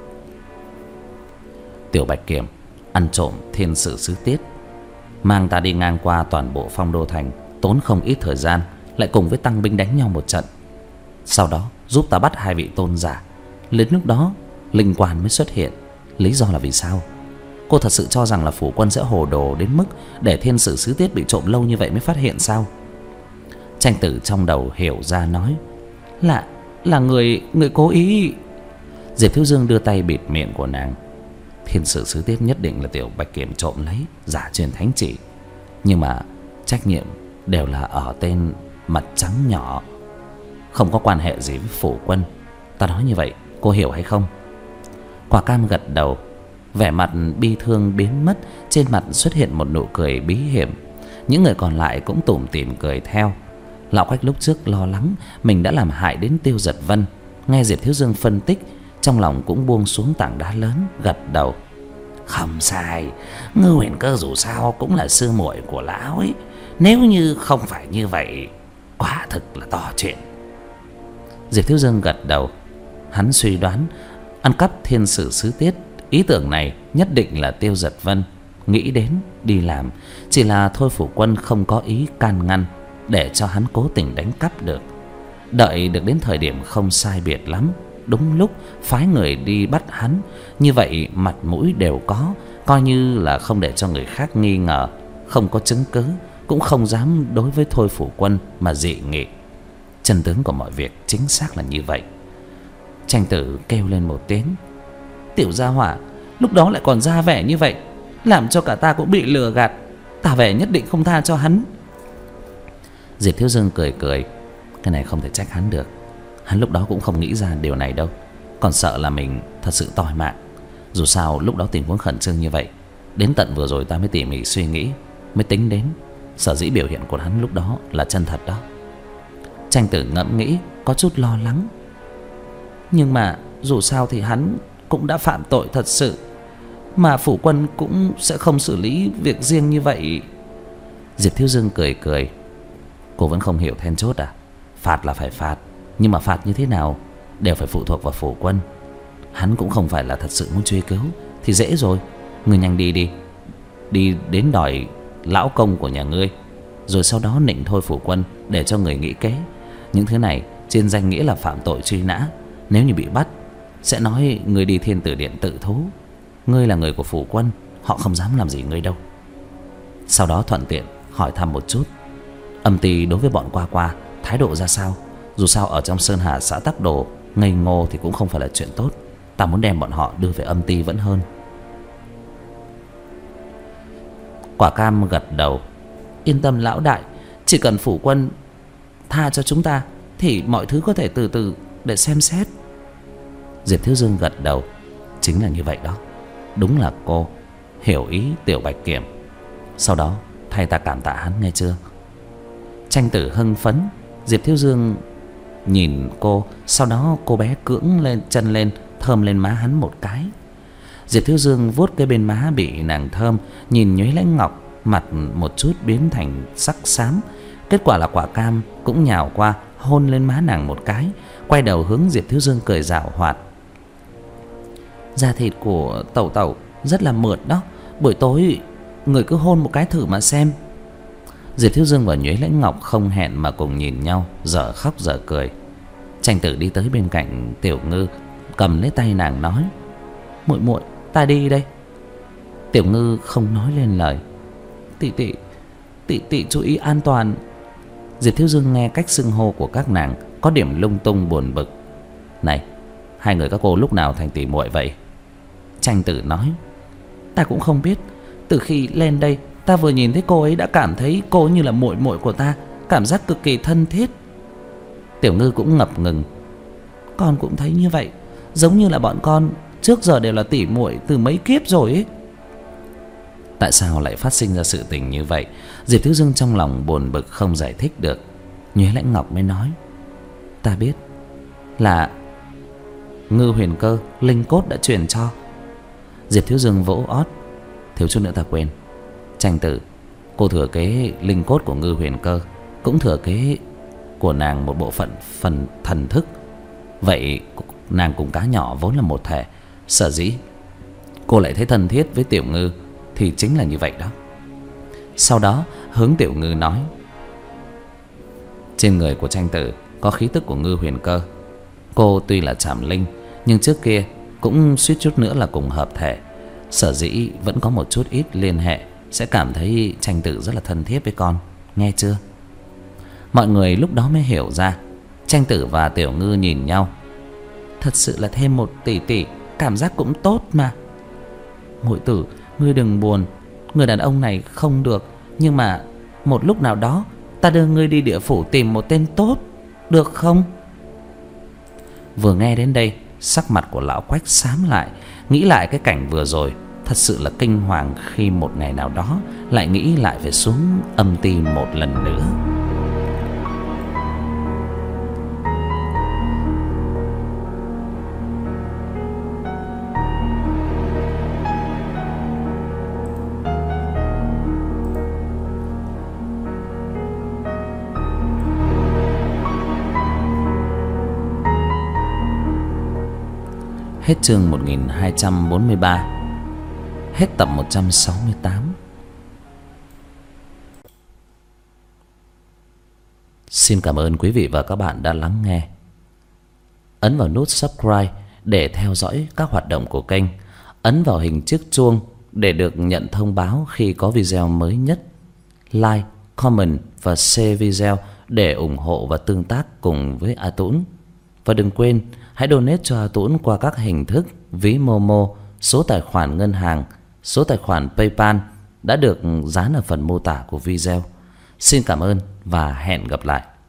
Tiểu Bạch Kiểm ăn trộm thiên sử sứ tiết, mang ta đi ngang qua toàn bộ Phong Đô Thành, tốn không ít thời gian, lại cùng với tăng binh đánh nhau một trận. Sau đó giúp ta bắt hai vị tôn giả. Đến lúc đó linh quan mới xuất hiện. Lý do là vì sao? Cô thật sự cho rằng là Phủ Quân sẽ hồ đồ đến mức để thiên sử sứ tiết bị trộm lâu như vậy mới phát hiện sao? Tranh Tử trong đầu hiểu ra, nói: Là là người người cố ý. Diệp Thiếu Dương đưa tay bịt miệng của nàng: thiên sử sứ tiết nhất định là Tiểu Bạch Kiểm trộm lấy, giả truyền thánh chỉ. Nhưng mà trách nhiệm đều là ở tên mặt trắng nhỏ, không có quan hệ gì với Phủ Quân. Ta nói như vậy cô hiểu hay không? Quả Cam gật đầu. Vẻ mặt bi thương biến mất, trên mặt xuất hiện một nụ cười bí hiểm. Những người còn lại cũng tủm tỉm cười theo. Lão Quách lúc trước lo lắng mình đã làm hại đến Tiêu Giật Vân, nghe Diệp Thiếu Dương phân tích, trong lòng cũng buông xuống tảng đá lớn, gật đầu: không sai, Ngư Huyền Cơ dù sao cũng là sư muội của lão ấy. Nếu như không phải như vậy, quả thực là to chuyện. Diệp Thiếu Dương gật đầu. Hắn suy đoán ăn cắp thiên sử sứ tiết, ý tưởng này nhất định là Tiêu Giật Vân nghĩ đến đi làm. Chỉ là Thôi Phủ Quân không có ý can ngăn, để cho hắn cố tình đánh cắp được. Đợi được đến thời điểm không sai biệt lắm, đúng lúc phái người đi bắt hắn. Như vậy mặt mũi đều có, coi như là không để cho người khác nghi ngờ. Không có chứng cứ, cũng không dám đối với Thôi Phủ Quân mà dị nghị. Chân tướng của mọi việc chính xác là như vậy. Tranh Tử kêu lên một tiếng: Tiểu gia hỏa lúc đó lại còn ra vẻ như vậy, làm cho cả ta cũng bị lừa gạt. Ta vẻ nhất định không tha cho hắn. Diệp Thiếu Dương cười cười: cái này không thể trách hắn được. Hắn lúc đó cũng không nghĩ ra điều này đâu, còn sợ là mình thật sự toi mạng. Dù sao lúc đó tình huống khẩn trương như vậy, đến tận vừa rồi ta mới tỉ mỉ suy nghĩ, mới tính đến. Sở dĩ biểu hiện của hắn lúc đó là chân thật đó. Tranh Tử ngẫm nghĩ, có chút lo lắng: nhưng mà dù sao thì hắn cũng đã phạm tội thật sự, mà Phủ Quân cũng sẽ không xử lý việc riêng như vậy. Diệp Thiếu Dương cười cười: cô vẫn không hiểu then chốt à? Phạt là phải phạt, nhưng mà phạt như thế nào đều phải phụ thuộc vào Phủ Quân. Hắn cũng không phải là thật sự muốn truy cứu thì dễ rồi. Ngươi nhanh đi đi, đi đến đòi lão công của nhà ngươi, rồi sau đó nịnh Thôi Phủ Quân để cho người nghĩ kế. Những thứ này trên danh nghĩa là phạm tội truy nã, nếu như bị bắt sẽ nói ngươi đi Thiên Tử Điện tự thú. Ngươi là người của Phủ Quân, họ không dám làm gì ngươi đâu. Sau đó thuận tiện hỏi thăm một chút Âm Ty đối với bọn Qua Qua thái độ ra sao. Dù sao ở trong Sơn Hà xã Tắc Đồ, ngây ngô thì cũng không phải là chuyện tốt. Ta muốn đem bọn họ đưa về Âm Ty vẫn hơn. Quả Cam gật đầu: yên tâm lão đại, chỉ cần Phủ Quân tha cho chúng ta thì mọi thứ có thể từ từ để xem xét. Diệp Thiếu Dương gật đầu: Chính là như vậy đó. Đúng là cô hiểu ý Tiểu Bạch Kiểm. Sau đó thay ta cảm tạ hắn nghe chưa? Tranh Tử hưng phấn. Diệp Thiếu Dương nhìn cô. Sau đó cô bé cưỡng lên chân lên, thơm lên má hắn một cái. Diệp Thiếu Dương vuốt cái bên má bị nàng thơm, nhìn Nhuế Lãnh Ngọc, mặt một chút biến thành sắc xám. Kết quả là quả cam cũng nhào qua hôn lên má nàng một cái, quay đầu hướng Diệp Thiếu Dương cười giảo hoạt. Da thịt của Tẩu Tẩu rất là mượt đó, buổi tối người cứ hôn một cái thử mà xem. Diệp Thiếu Dương và Nhuế Lãnh Ngọc không hẹn mà cùng nhìn nhau, dở khóc dở cười. Tranh Tử đi tới bên cạnh Tiểu Ngư, cầm lấy tay nàng nói: "Muội muội, ta đi đây." Tiểu Ngư không nói lên lời. "Tỷ tỷ, tỷ tỷ chú ý an toàn." Diệp Thiếu Dương nghe cách xưng hô của các nàng có điểm lung tung buồn bực. "Này, hai người các cô lúc nào thành tỷ muội vậy?" Tranh Tử nói: "Ta cũng không biết. Từ khi lên đây, ta vừa nhìn thấy cô ấy đã cảm thấy cô như là muội muội của ta, cảm giác cực kỳ thân thiết." Tiểu Ngư cũng ngập ngừng: "Con cũng thấy như vậy, giống như là bọn con trước giờ đều là tỷ muội từ mấy kiếp rồi ấy." Tại sao lại phát sinh ra sự tình như vậy? Diệp Thiếu Dương trong lòng buồn bực không giải thích được. Nhuế Lãnh Ngọc mới nói: "Ta biết là Ngư Huyền Cơ linh cốt đã truyền cho." Diệp Thiếu Dương vỗ ót: "Thiếu chút nữa ta quên. Tranh Tử, cô thừa kế linh cốt của Ngư Huyền Cơ, cũng thừa kế của nàng một bộ phận phần thần thức. Vậy nàng cùng cá nhỏ vốn là một thể, sở dĩ cô lại thấy thân thiết với Tiểu Ngư thì chính là như vậy đó." Sau đó hướng Tiểu Ngư nói: "Trên người của Tranh Tử có khí tức của Ngư Huyền Cơ. Cô tuy là trảm linh, nhưng trước kia cũng suýt chút nữa là cùng hợp thể, sở dĩ vẫn có một chút ít liên hệ, sẽ cảm thấy Tranh Tử rất là thân thiết với con, nghe chưa?" Mọi người lúc đó mới hiểu ra. Tranh Tử và Tiểu Ngư nhìn nhau. Thật sự là thêm một tỷ tỷ, cảm giác cũng tốt mà. "Muội tử, ngươi đừng buồn, người đàn ông này không được, nhưng mà một lúc nào đó ta đưa ngươi đi địa phủ tìm một tên tốt, được không?" Vừa nghe đến đây, sắc mặt của lão Quách xám lại, nghĩ lại cái cảnh vừa rồi, thật sự là kinh hoàng khi một ngày nào đó lại nghĩ lại phải xuống âm ty một lần nữa. Hết chương một nghìn hai trăm bốn mươi ba. Hết tập một trăm sáu mươi tám. Xin cảm ơn quý vị và các bạn đã lắng nghe. Ấn vào nút subscribe để theo dõi các hoạt động của kênh. Ấn vào hình chiếc chuông để được nhận thông báo khi có video mới nhất. Like, comment và share video để ủng hộ và tương tác cùng với A Tũng. Và đừng quên hãy donate cho A Tũng qua các hình thức ví Momo, số tài khoản ngân hàng, số tài khoản PayPal đã được dán ở phần mô tả của video. Xin cảm ơn và hẹn gặp lại.